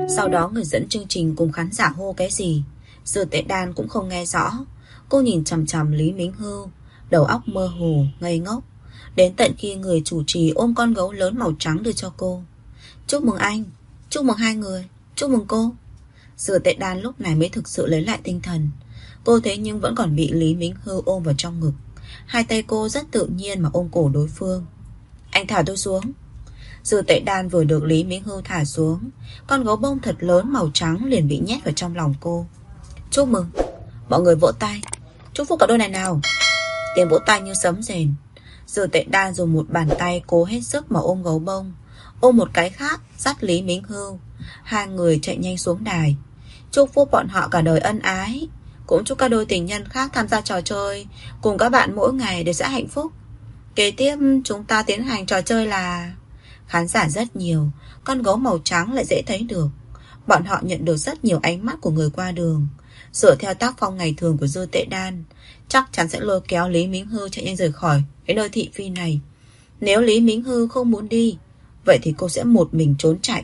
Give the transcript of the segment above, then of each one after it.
Sau đó người dẫn chương trình cùng khán giả hô cái gì, Dư Tệ Đan cũng không nghe rõ. Cô nhìn chằm chằm Lý Mính Hưu, đầu óc mơ hồ, ngây ngốc. Đến tận khi người chủ trì ôm con gấu lớn màu trắng đưa cho cô. Chúc mừng anh, chúc mừng hai người, chúc mừng cô. Dư Tệ Đan lúc này mới thực sự lấy lại tinh thần. Cô thế nhưng vẫn còn bị Lý Mính Hưu ôm vào trong ngực. Hai tay cô rất tự nhiên mà ôm cổ đối phương. Anh thả tôi xuống. Dư Tệ Đan vừa được Lý Mính Hưu thả xuống, con gấu bông thật lớn màu trắng liền bị nhét vào trong lòng cô. Chúc mừng. Mọi người vỗ tay. Chúc phúc cả đôi này nào. Tiếng vỗ tay như sấm rền. Dư Tệ Đan dùng một bàn tay cố hết sức mà ôm gấu bông, ôm một cái khác dắt Lý Mính Hưu. Hai người chạy nhanh xuống đài. Chúc phúc bọn họ cả đời ân ái. Cũng chúc các đôi tình nhân khác tham gia trò chơi cùng các bạn mỗi ngày để sẽ hạnh phúc. Kế tiếp chúng ta tiến hành trò chơi là... Khán giả rất nhiều, con gấu màu trắng lại dễ thấy được. Bọn họ nhận được rất nhiều ánh mắt của người qua đường. Dựa theo tác phong ngày thường của Dư Tệ Đan, chắc chắn sẽ lôi kéo Lý Mính Hưu chạy nhanh rời khỏi cái nơi thị phi này. Nếu Lý Mính Hưu không muốn đi, vậy thì cô sẽ một mình trốn chạy.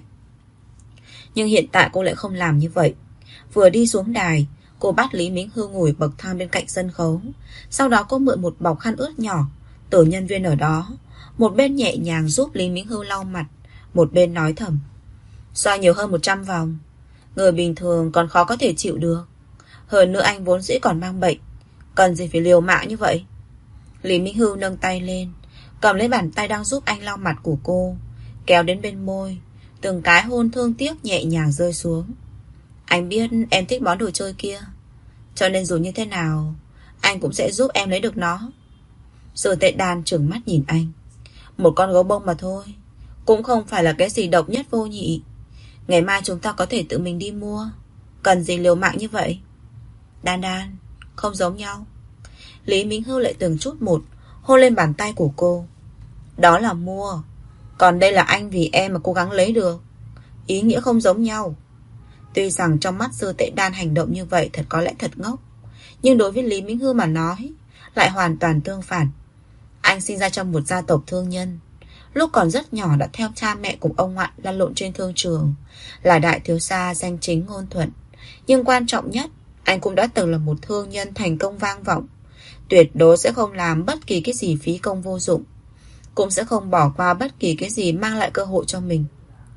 Nhưng hiện tại cô lại không làm như vậy. Vừa đi xuống đài, cô bắt Lý Mính Hưu ngồi bậc thang bên cạnh sân khấu. Sau đó cô mượn một bọc khăn ướt nhỏ từ nhân viên ở đó. Một bên nhẹ nhàng giúp Lý Mính Hưu lau mặt, một bên nói thầm. Xoa nhiều hơn 100 vòng. Người bình thường còn khó có thể chịu được. Hơn nữa anh vốn dĩ còn mang bệnh, cần gì phải liều mạng như vậy. Lý Mính Hưu nâng tay lên, cầm lấy bàn tay đang giúp anh lau mặt của cô, kéo đến bên môi. Từng cái hôn thương tiếc nhẹ nhàng rơi xuống. Anh biết em thích món đồ chơi kia, cho nên dù như thế nào anh cũng sẽ giúp em lấy được nó. Dư Tệ Đan trừng mắt nhìn anh. Một con gấu bông mà thôi, cũng không phải là cái gì độc nhất vô nhị. Ngày mai chúng ta có thể tự mình đi mua, cần gì liều mạng như vậy. Đan Đan, không giống nhau. Lý Mính Hưu lại từng chút một hôn lên bàn tay của cô. Đó là mua, còn đây là anh vì em mà cố gắng lấy được. Ý nghĩa không giống nhau. Tuy rằng trong mắt Dư Tệ Đan hành động như vậy thật có lẽ thật ngốc, nhưng đối với Lý Mính Hưu mà nói lại hoàn toàn tương phản. Anh sinh ra trong một gia tộc thương nhân, lúc còn rất nhỏ đã theo cha mẹ cùng ông ngoại lăn lộn trên thương trường, là đại thiếu gia danh chính ngôn thuận. Nhưng quan trọng nhất, anh cũng đã từng là một thương nhân thành công vang vọng. Tuyệt đối sẽ không làm bất kỳ cái gì phí công vô dụng, cũng sẽ không bỏ qua bất kỳ cái gì mang lại cơ hội cho mình.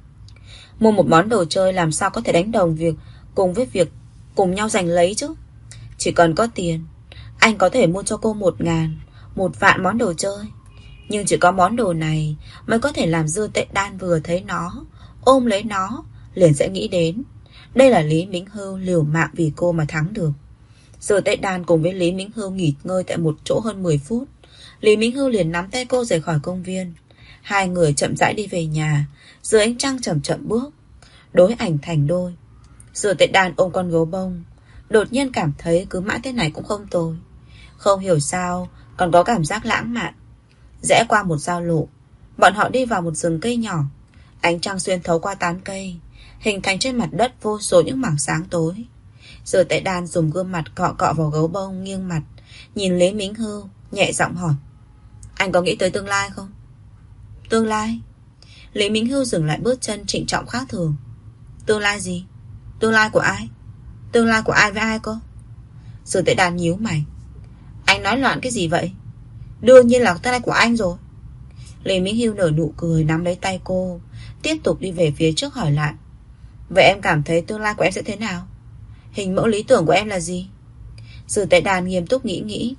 Mua một món đồ chơi làm sao có thể đánh đồng việc cùng nhau giành lấy chứ. Chỉ cần có tiền, anh có thể mua cho cô 1.000, 1.000 món đồ chơi. Nhưng chỉ có món đồ này mới có thể làm Dư Tệ Đan vừa thấy nó, ôm lấy nó, liền sẽ nghĩ đến đây là Lý Mính Hưu liều mạng vì cô mà thắng được. Dư Tệ Đan cùng với Lý Mính Hưu nghỉ ngơi tại một chỗ hơn 10 phút. Lý Mính Hưu liền nắm tay cô rời khỏi công viên. Hai người chậm rãi đi về nhà, dưới ánh trăng chậm chậm bước, đối ảnh thành đôi. Dư Tệ Đan ôm con gấu bông, đột nhiên cảm thấy cứ mãi thế này cũng không tồi. Không hiểu sao còn có cảm giác lãng mạn. Rẽ qua một giao lộ, bọn họ đi vào một rừng cây nhỏ. Ánh trăng xuyên thấu qua tán cây, hình thành trên mặt đất vô số những mảng sáng tối. Dư Tệ Đan dùng gương mặt cọ cọ vào gấu bông, nghiêng mặt nhìn Lý Mính Hưu, nhẹ giọng hỏi. Anh có nghĩ tới tương lai không? Tương lai? Lý Mính Hưu dừng lại bước chân trịnh trọng khác thường. Tương lai gì? Tương lai của ai? Tương lai của ai với ai cơ? Dư Tệ Đan nhíu mày. Anh nói loạn cái gì vậy? Đương nhiên là tương lai của anh rồi. Lý Mính Hưu nở nụ cười, nắm lấy tay cô, tiếp tục đi về phía trước hỏi lại. Vậy em cảm thấy tương lai của em sẽ thế nào? Hình mẫu lý tưởng của em là gì? Dư Tệ Đan nghiêm túc nghĩ.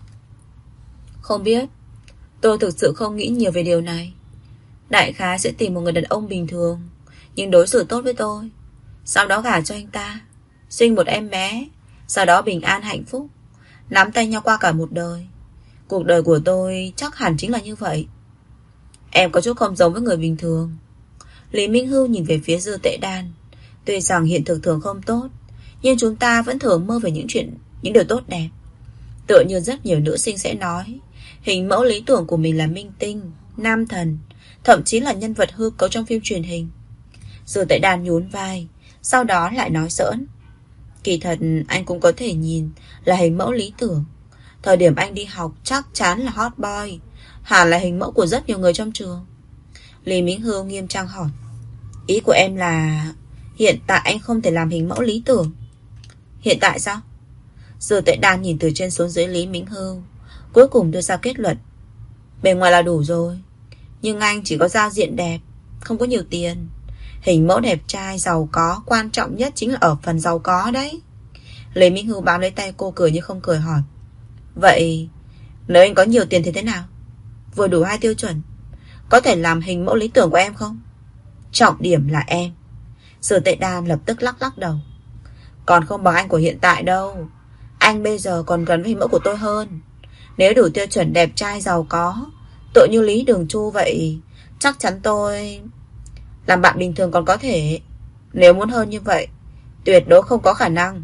Không biết. Tôi thực sự không nghĩ nhiều về điều này. Đại khái sẽ tìm một người đàn ông bình thường, nhưng đối xử tốt với tôi, sau đó gả cho anh ta, sinh một em bé, sau đó bình an hạnh phúc, nắm tay nhau qua cả một đời. Cuộc đời của tôi chắc hẳn chính là như vậy. Em có chút không giống với người bình thường. Lý Minh Hưu nhìn về phía Dư Tệ Đan. Tuy rằng hiện thực thường không tốt, nhưng chúng ta vẫn thường mơ về những điều tốt đẹp. Tựa như rất nhiều nữ sinh sẽ nói, hình mẫu lý tưởng của mình là minh tinh, nam thần, thậm chí là nhân vật hư cấu trong phim truyền hình. Dư Tệ Đan nhún vai, sau đó lại nói giỡn. Kỳ thật anh cũng có thể nhìn là hình mẫu lý tưởng. Thời điểm anh đi học chắc chắn là hot boy, hẳn là hình mẫu của rất nhiều người trong trường. Lý Minh Hưu nghiêm trang hỏi. Ý của em là Hiện tại anh không thể làm hình mẫu lý tưởng. Hiện tại sao? Dư Tuệ Đan nhìn từ trên xuống dưới Lý Minh Hưu, cuối cùng đưa ra kết luận. Bề ngoài là đủ rồi, nhưng anh chỉ có giao diện đẹp, không có nhiều tiền. Hình mẫu đẹp trai, giàu có, quan trọng nhất chính là ở phần giàu có đấy. Lý Minh Hưu bám lấy tay cô, cười như không cười, hỏi. Vậy nếu anh có nhiều tiền thì thế nào? Vừa đủ 2 tiêu chuẩn, có thể làm hình mẫu lý tưởng của em không? Trọng điểm là em. Dư Tuệ Đan lập tức lắc đầu. Còn không bằng anh của hiện tại đâu. Anh bây giờ còn gần với hình mẫu của tôi hơn. Nếu đủ tiêu chuẩn đẹp trai giàu có, tựa như Lý Đường Chu vậy, chắc chắn tôi làm bạn bình thường còn có thể. Nếu muốn hơn như vậy, tuyệt đối không có khả năng.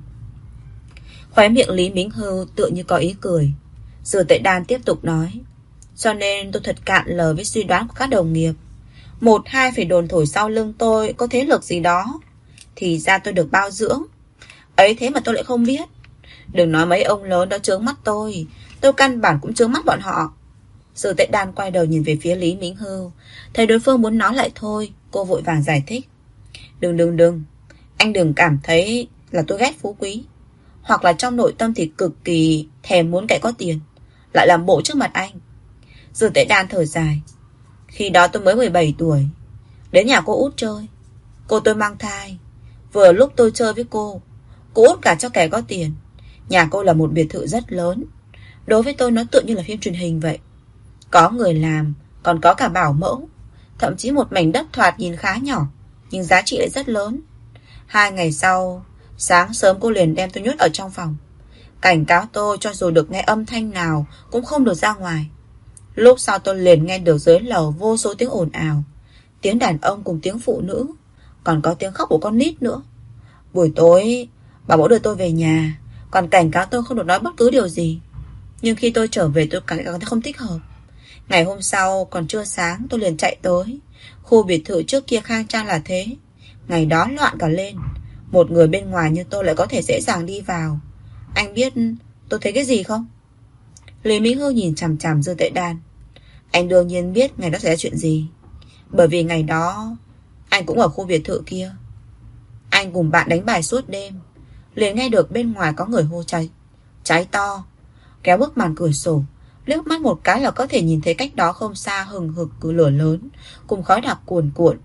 Khóe miệng Lý Minh Hưu tựa như có ý cười. Dư Tuệ Đan tiếp tục nói. Cho nên tôi thật cạn lời với suy đoán của các đồng nghiệp. 1-2 phải đồn thổi sau lưng tôi có thế lực gì đó. Thì ra tôi được bao dưỡng. Ấy thế mà tôi lại không biết. Đừng nói mấy ông lớn đó chướng mắt tôi căn bản cũng chướng mắt bọn họ. Dư Tuệ Đan quay đầu nhìn về phía Lý Minh Hưu, thấy đối phương muốn nói lại thôi, cô vội vàng giải thích. Đừng, anh đừng cảm thấy là tôi ghét phú quý, hoặc là trong nội tâm thì cực kỳ thèm muốn kẻ có tiền, lại làm bộ trước mặt anh. Dư Tuệ Đan thở dài. Khi đó tôi mới 17 tuổi, đến nhà cô út chơi. Cô tôi mang thai. Vừa lúc tôi chơi với cô út cả cho kẻ có tiền. Nhà cô là một biệt thự rất lớn. Đối với tôi nó tựa như là phim truyền hình vậy. Có người làm, còn có cả bảo mẫu. Thậm chí một mảnh đất thoạt nhìn khá nhỏ, nhưng giá trị lại rất lớn. 2 ngày sau, sáng sớm cô liền đem tôi nhốt ở trong phòng, cảnh cáo tôi cho dù được nghe âm thanh nào cũng không được ra ngoài. Lúc sau tôi liền nghe được dưới lầu vô số tiếng ồn ào, tiếng đàn ông cùng tiếng phụ nữ, còn có tiếng khóc của con nít nữa. Buổi tối bảo mẫu đưa tôi về nhà, còn cảnh cáo tôi không được nói bất cứ điều gì. Nhưng khi tôi trở về tôi cảm thấy không thích hợp. Ngày hôm sau còn chưa sáng tôi liền chạy tới. Khu biệt thự trước kia khang trang là thế, ngày đó loạn cả lên. Một người bên ngoài như tôi lại có thể dễ dàng đi vào. Anh biết tôi thấy cái gì không? Lý Minh Hưu nhìn chằm chằm Dư Tuệ Đan. Anh đương nhiên biết ngày đó xảy ra chuyện gì, bởi vì ngày đó anh cũng ở khu biệt thự kia. Anh cùng bạn đánh bài suốt đêm, liền nghe được bên ngoài có người hô cháy to. Kéo bức màn cửa sổ, liếc mắt một cái là có thể nhìn thấy cách đó không xa hừng hực cứ lửa lớn cùng khói đặc cuồn cuộn.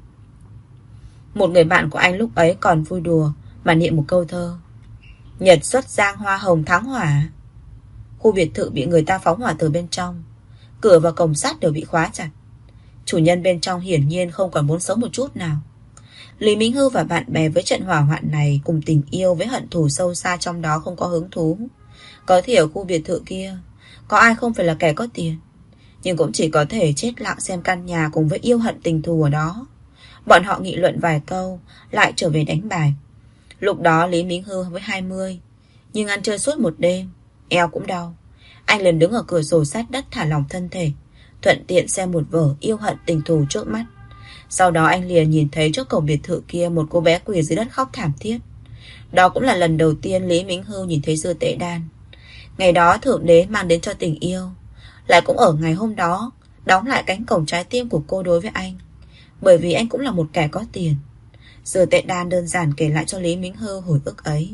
Một người bạn của anh lúc ấy còn vui đùa mà niệm một câu thơ: Nhật xuất giang hoa hồng thắng hỏa. Khu biệt thự bị người ta phóng hỏa từ bên trong, cửa và cổng sắt đều bị khóa chặt. Chủ nhân bên trong hiển nhiên không còn muốn sống một chút nào. Lý Minh Hưu và bạn bè với trận hỏa hoạn này, cùng tình yêu với hận thù sâu xa trong đó không có hứng thú. Có thể ở khu biệt thự kia có ai không phải là kẻ có tiền, nhưng cũng chỉ có thể chết lặng xem căn nhà cùng với yêu hận tình thù ở đó. Bọn họ nghị luận vài câu, lại trở về đánh bài. Lúc đó Lý Minh Hưu với 20, nhưng ăn chơi suốt một đêm, eo cũng đau. Anh liền đứng ở cửa sổ sát đất thả lỏng thân thể, thuận tiện xem một vở yêu hận tình thù trước mắt. Sau đó anh liền nhìn thấy trước cổng biệt thự kia một cô bé quỳ dưới đất khóc thảm thiết. Đó cũng là lần đầu tiên Lý Minh Hưu nhìn thấy Dư Tuệ Đan. Ngày đó Thượng Đế mang đến cho tình yêu, lại cũng ở ngày hôm đó đóng lại cánh cổng trái tim của cô đối với anh, bởi vì anh cũng là một kẻ có tiền. Dư Tuệ Đan đơn giản kể lại cho Lý Minh Hưu hồi ức ấy.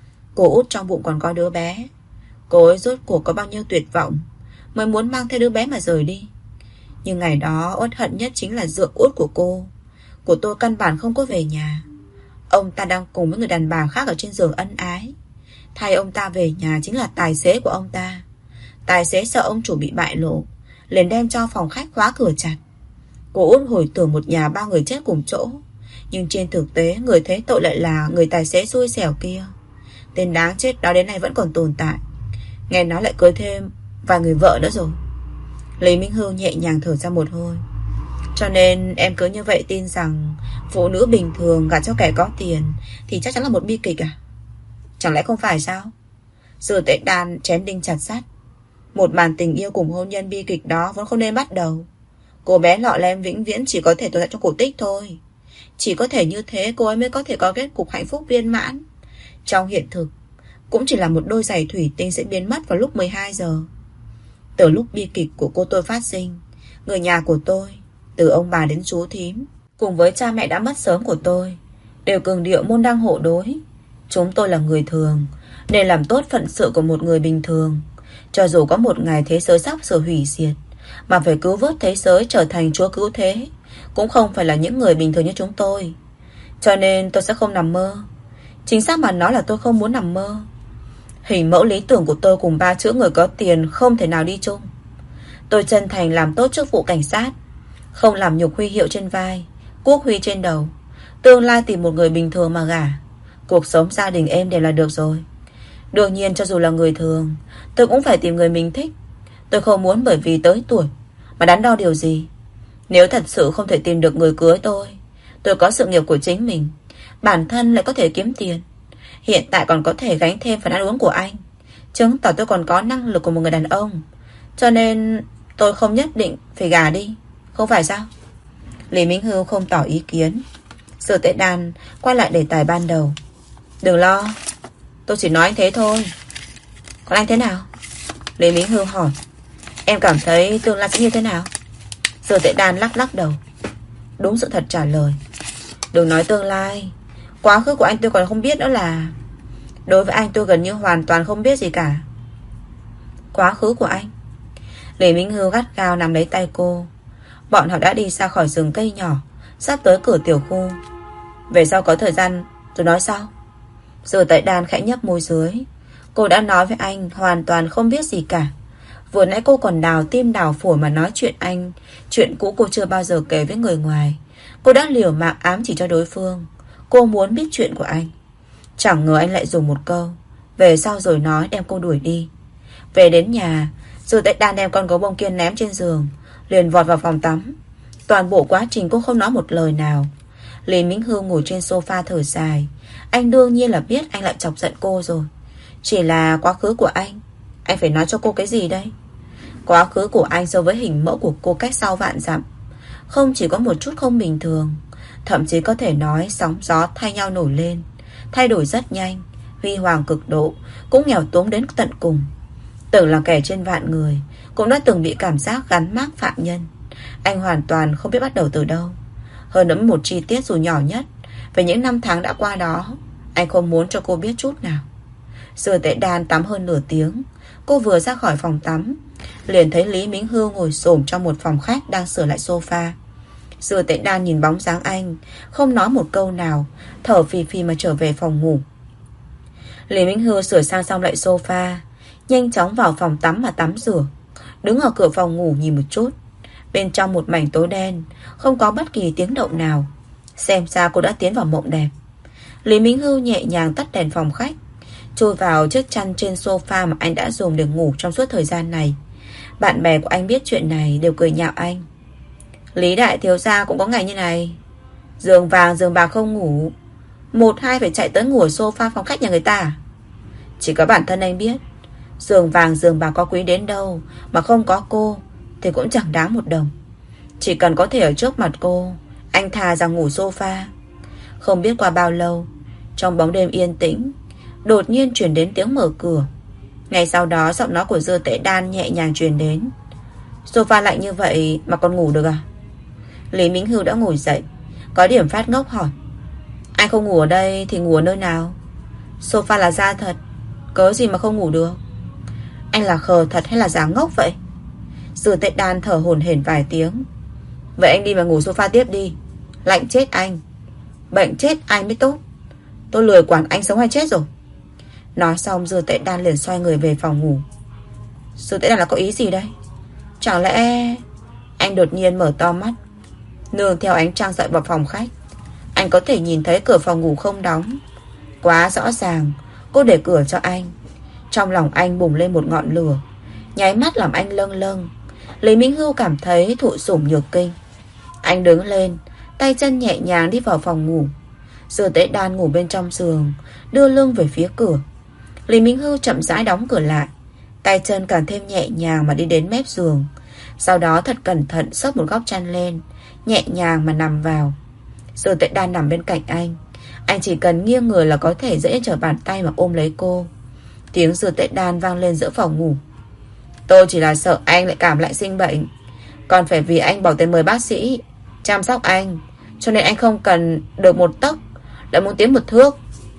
Cô út trong bụng còn có đứa bé. Cô ấy rốt cuộc có bao nhiêu tuyệt vọng mới muốn mang theo đứa bé mà rời đi. Nhưng ngày đó uất hận nhất chính là dượng út của cô. Của tôi căn bản không có về nhà. Ông ta đang cùng với người đàn bà khác ở trên giường ân ái. Thay ông ta về nhà chính là tài xế của ông ta. Tài xế sợ ông chủ bị bại lộ, liền đem cho phòng khách khóa cửa chặt. Cô út hồi tưởng một nhà 3 người chết cùng chỗ, nhưng trên thực tế người thấy tội lại là người tài xế xui xẻo kia. Tên đáng chết đó đến nay vẫn còn tồn tại, nghe nói lại cưới thêm vài người vợ nữa rồi. Lý Minh Hưu nhẹ nhàng thở ra một hơi. Cho nên em cứ như vậy tin rằng phụ nữ bình thường gả cho kẻ có tiền thì chắc chắn là một bi kịch à? Chẳng lẽ không phải sao? Dư Tuệ Đan chém đinh chặt sắt. Một màn tình yêu cùng hôn nhân bi kịch đó vẫn không nên bắt đầu. Cô bé Lọ Lem vĩnh viễn chỉ có thể tồn tại trong cổ tích thôi. Chỉ có thể như thế cô ấy mới có thể có kết cục hạnh phúc viên mãn. Trong hiện thực cũng chỉ là một đôi giày thủy tinh sẽ biến mất vào lúc 12 giờ. Từ lúc bi kịch của cô tôi phát sinh, người nhà của tôi, từ ông bà đến chú thím, cùng với cha mẹ đã mất sớm của tôi, đều cường điệu môn đăng hộ đối. Chúng tôi là người thường, nên làm tốt phận sự của một người bình thường. Cho dù có một ngày thế giới sắp sửa hủy diệt, mà phải cứu vớt thế giới trở thành chúa cứu thế, cũng không phải là những người bình thường như chúng tôi. Cho nên tôi sẽ không nằm mơ. Chính xác mà nói là tôi không muốn nằm mơ. Hình mẫu lý tưởng của tôi cùng 3 chữ người có tiền không thể nào đi chung. Tôi chân thành làm tốt chức vụ cảnh sát, không làm nhục huy hiệu trên vai, quốc huy trên đầu. Tương lai tìm một người bình thường mà gả, cuộc sống gia đình êm đềm là được rồi. Đương nhiên cho dù là người thường, tôi cũng phải tìm người mình thích. Tôi không muốn bởi vì tới tuổi mà đắn đo điều gì. Nếu thật sự không thể tìm được người cưới tôi có sự nghiệp của chính mình, bản thân lại có thể kiếm tiền, hiện tại còn có thể gánh thêm phần ăn uống của anh, chứng tỏ tôi còn có năng lực của một người đàn ông. Cho nên tôi không nhất định phải gả đi, không phải sao? Lý Minh Hưu không tỏ ý kiến. Sở Tệ Đan quay lại đề tài ban đầu. Đừng lo, tôi chỉ nói anh thế thôi. Còn anh thế nào? Lý Minh Hưu hỏi. Em cảm thấy tương lai sẽ như thế nào? Sở Tệ Đan lắc lắc đầu. Đúng sự thật trả lời. Đừng nói tương lai, quá khứ của anh tôi còn không biết nữa là. Đối với anh tôi gần như hoàn toàn không biết gì cả. Quá khứ của anh? Lý Minh Hưu gắt gao nắm lấy tay cô. Bọn họ đã đi ra khỏi rừng cây nhỏ, sắp tới cửa tiểu khu. Về sau có thời gian rồi nói sau. Sở Tệ Đan khẽ nhấp môi dưới. Cô đã nói với anh hoàn toàn không biết gì cả. Vừa nãy cô còn đào tim đào phổi mà nói chuyện anh. Chuyện cũ cô chưa bao giờ kể với người ngoài. Cô đã liều mạng ám chỉ cho đối phương. Cô muốn biết chuyện của anh. Chẳng ngờ anh lại dùng một câu về sau rồi nói đem cô đuổi đi. Về đến nhà, Sở Tệ Đan đem con gấu bông kia ném trên giường, liền vọt vào phòng tắm. Toàn bộ quá trình cô không nói một lời nào. Lý Minh Hưu ngồi trên sofa thở dài. Anh đương nhiên là biết anh lại chọc giận cô rồi. Chỉ là quá khứ của anh phải nói cho cô cái gì đây? Quá khứ của anh so với hình mẫu của cô cách sau vạn dặm, không chỉ có một chút không bình thường, thậm chí có thể nói sóng gió thay nhau nổi lên, thay đổi rất nhanh, huy hoàng cực độ, cũng nghèo túng đến tận cùng. Tưởng là kẻ trên vạn người, cũng đã từng bị cảm giác gắn mác phạm nhân. Anh hoàn toàn không biết bắt đầu từ đâu. Hơn nữa một chi tiết dù nhỏ nhất về những năm tháng đã qua đó, anh không muốn cho cô biết chút nào. Sở Tệ Đan tắm hơn nửa tiếng. Cô vừa ra khỏi phòng tắm, liền thấy Lý Minh Hưu ngồi xổm trong một phòng khách đang sửa lại sofa. Sở Tệ Đan nhìn bóng dáng anh, không nói một câu nào, thở phì phì mà trở về phòng ngủ. Lý Minh Hưu sửa sang xong lại sofa, nhanh chóng vào phòng tắm mà tắm rửa. Đứng ở cửa phòng ngủ nhìn một chút. Bên trong một mảnh tối đen, không có bất kỳ tiếng động nào. Xem ra cô đã tiến vào mộng đẹp. Lý Minh Hưu nhẹ nhàng tắt đèn phòng khách, chui vào chiếc chăn trên sofa mà anh đã dùng để ngủ trong suốt thời gian này. Bạn bè của anh biết chuyện này đều cười nhạo anh. Lý đại thiếu gia cũng có ngày như này. Giường vàng giường bạc không ngủ, một hai phải chạy tới ngủ ở sofa phòng khách nhà người ta. Chỉ có bản thân anh biết, giường vàng giường bạc có quý đến đâu, mà không có cô thì cũng chẳng đáng một đồng. Chỉ cần có thể ở trước mặt cô, anh thà rằng ngủ sofa. Không biết qua bao lâu, trong bóng đêm yên tĩnh, đột nhiên truyền đến tiếng mở cửa. Ngay sau đó giọng nói của Dư Tệ Đan nhẹ nhàng truyền đến. Sofa lạnh như vậy mà còn ngủ được à? Lý Minh Hưu đã ngồi dậy, có điểm phát ngốc hỏi. Anh không ngủ ở đây thì ngủ ở nơi nào? Sofa là da thật, cớ gì mà không ngủ được? Anh là khờ thật hay là giả ngốc vậy? Dư Tệ Đan thở hổn hển vài tiếng. Vậy anh đi mà ngủ sofa tiếp đi. Lạnh chết anh, bệnh chết anh mới tốt. Tôi lười quản anh sống hay chết rồi. Nói xong Dư Tệ Đan liền xoay người về phòng ngủ. Dư Tệ Đan là có ý gì đây? Chẳng lẽ... Anh đột nhiên mở to mắt, nương theo ánh trăng dọi vào phòng khách. Anh có thể nhìn thấy cửa phòng ngủ không đóng. Quá rõ ràng, cô để cửa cho anh. Trong lòng anh bùng lên một ngọn lửa, nháy mắt làm anh lâng lâng. Lý Minh Hưu cảm thấy thụ sủng nhược kinh. Anh đứng lên, tay chân nhẹ nhàng đi vào phòng ngủ. Dư Tệ Đan ngủ bên trong giường, đưa lưng về phía cửa. Lý Minh Hưu chậm rãi đóng cửa lại, tay chân càng thêm nhẹ nhàng mà đi đến mép giường. Sau đó thật cẩn thận xốc một góc chăn lên, nhẹ nhàng mà nằm vào. Dư Tệ Đan nằm bên cạnh anh. Anh chỉ cần nghiêng người là có thể dễ trở bàn tay mà ôm lấy cô. Tiếng Dư Tệ Đan vang lên giữa phòng ngủ. Tôi chỉ là sợ anh lại cảm lạnh sinh bệnh, còn phải vì anh bỏ tiền mời bác sĩ chăm sóc anh, cho nên anh không cần được một tấc lại muốn tiến một thước.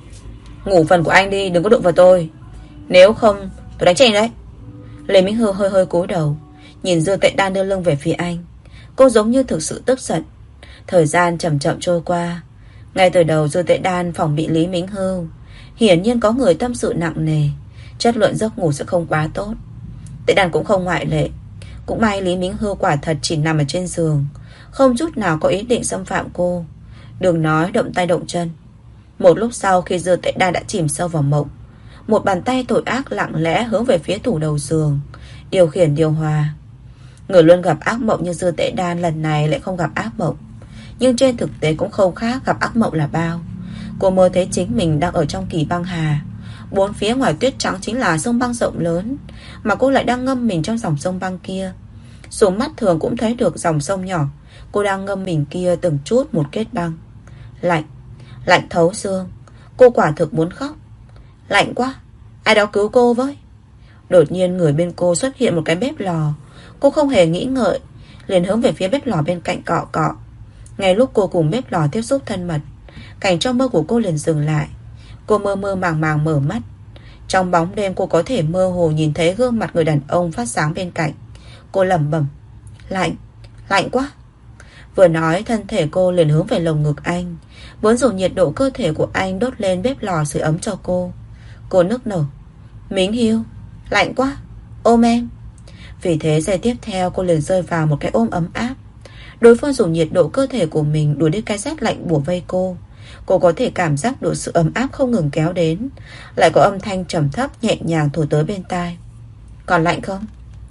Ngủ phần của anh đi, đừng có đụng vào tôi. Nếu không tôi đánh chết anh đấy. Lê Minh Hưu hơi hơi cúi đầu, nhìn Dư Tệ Đan đưa lưng về phía anh. Cô giống như thực sự tức giận. Thời gian chậm chậm trôi qua. Ngay từ đầu Dư Tệ Đan phòng bị Lý Minh Hưu. Hiển nhiên có người tâm sự nặng nề, chất lượng giấc ngủ sẽ không quá tốt. Tệ Đan cũng không ngoại lệ. Cũng may Lý Minh Hưu quả thật chỉ nằm ở trên giường, không chút nào có ý định xâm phạm cô. Đừng nói động tay động chân. Một lúc sau khi Dư Tệ Đan đã chìm sâu vào mộng, một bàn tay tội ác lặng lẽ hướng về phía tủ đầu giường, điều khiển điều hòa. Người luôn gặp ác mộng như Dư Tệ Đan lần này lại không gặp ác mộng. Nhưng trên thực tế cũng không khác gặp ác mộng là bao. Cô mơ thấy chính mình đang ở trong kỳ băng hà. Bốn phía ngoài tuyết trắng chính là sông băng rộng lớn, mà cô lại đang ngâm mình trong dòng sông băng kia. Dùng mắt thường cũng thấy được dòng sông nhỏ cô đang ngâm mình kia từng chút một kết băng. Lạnh, lạnh thấu xương. Cô quả thực muốn khóc. Lạnh quá, ai đó cứu cô với. Đột nhiên người bên cô xuất hiện một cái bếp lò. Cô không hề nghĩ ngợi, liền hướng về phía bếp lò bên cạnh cọ cọ. Ngay lúc cô cùng bếp lò tiếp xúc thân mật, cảnh trong mơ của cô liền dừng lại. Cô mơ mơ màng màng mở mắt. Trong bóng đêm cô có thể mơ hồ nhìn thấy gương mặt người đàn ông phát sáng bên cạnh. Cô lẩm bẩm, lạnh, lạnh quá. Vừa nói thân thể cô liền hướng về lồng ngực anh, muốn dùng nhiệt độ cơ thể của anh đốt lên bếp lò sưởi ấm cho cô. Cô nức nở, Mính Hiu, lạnh quá, ôm em. Vì thế giây tiếp theo cô liền rơi vào một cái ôm ấm áp. Đối phương dùng nhiệt độ cơ thể của mình đuổi đi cái rét lạnh bủa vây cô. Cô có thể cảm giác được sự ấm áp không ngừng kéo đến, lại có âm thanh trầm thấp nhẹ nhàng thổi tới bên tai. Còn lạnh không?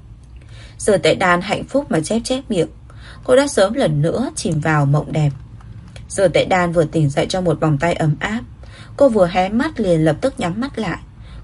Giờ Tệ Đan hạnh phúc mà chép chép miệng. Cô đã sớm lần nữa chìm vào mộng đẹp. Giờ Tệ Đan vừa tỉnh dậy trong một vòng tay ấm áp. Cô vừa hé mắt liền lập tức nhắm mắt lại.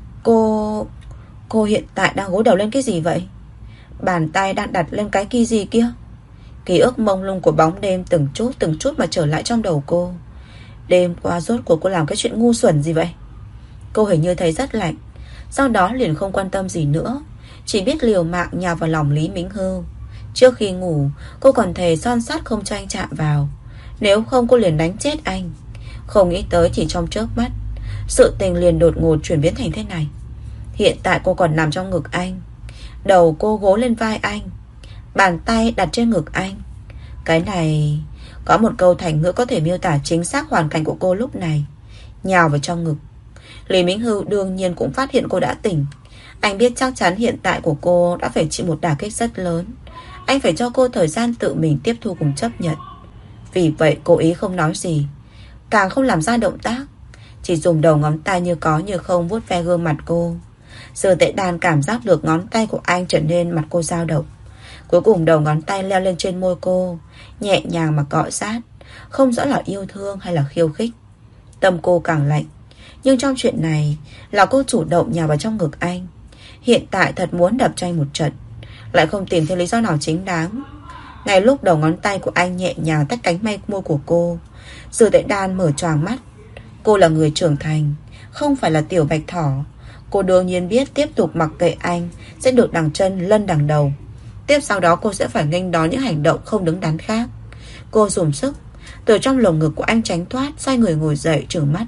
Cô hiện tại đang gối đầu lên cái gì vậy? Bàn tay đang đặt lên cái kia gì kia? Ký ức mông lung của bóng đêm từng chút mà trở lại trong đầu cô. Đêm qua rốt cuộc cô làm cái chuyện ngu xuẩn gì vậy? Cô hình như thấy rất lạnh, sau đó liền không quan tâm gì nữa, chỉ biết liều mạng nhào vào lòng Lý Minh Hưu. Trước khi ngủ cô còn thề son sắt không cho anh chạm vào, nếu không cô liền đánh chết anh. Không nghĩ tới chỉ trong chớp mắt, sự tình liền đột ngột chuyển biến thành thế này. Hiện tại cô còn nằm trong ngực anh, đầu cô gối lên vai anh, bàn tay đặt trên ngực anh. Cái này, có một câu thành ngữ có thể miêu tả chính xác hoàn cảnh của cô lúc này: nhào vào trong ngực. Lý Minh Hưu đương nhiên cũng phát hiện cô đã tỉnh. Anh biết chắc chắn hiện tại của cô đã phải chịu một đả kích rất lớn. Anh phải cho cô thời gian tự mình tiếp thu cùng chấp nhận. Vì vậy cố ý không nói gì, càng không làm ra động tác, chỉ dùng đầu ngón tay như có như không vuốt ve gương mặt cô. Giờ Tệ Đan cảm giác được ngón tay của anh trở nên mặt cô dao động. Cuối cùng đầu ngón tay leo lên trên môi cô, nhẹ nhàng mà cọ sát, không rõ là yêu thương hay là khiêu khích. Tâm cô càng lạnh. Nhưng trong chuyện này là cô chủ động nhào vào trong ngực anh. Hiện tại thật muốn đập cho anh một trận, lại không tìm thấy lý do nào chính đáng. Ngay lúc đầu ngón tay của anh nhẹ nhàng tách cánh môi của cô, Dư Tệ Đan mở choàng mắt. Cô là người trưởng thành, không phải là tiểu bạch thỏ. Cô đương nhiên biết tiếp tục mặc kệ anh sẽ được đằng chân lân đằng đầu. Tiếp sau đó cô sẽ phải nghênh đón những hành động không đứng đắn khác. Cô dùng sức từ trong lồng ngực của anh tránh thoát, xoay người ngồi dậy trừng mắt.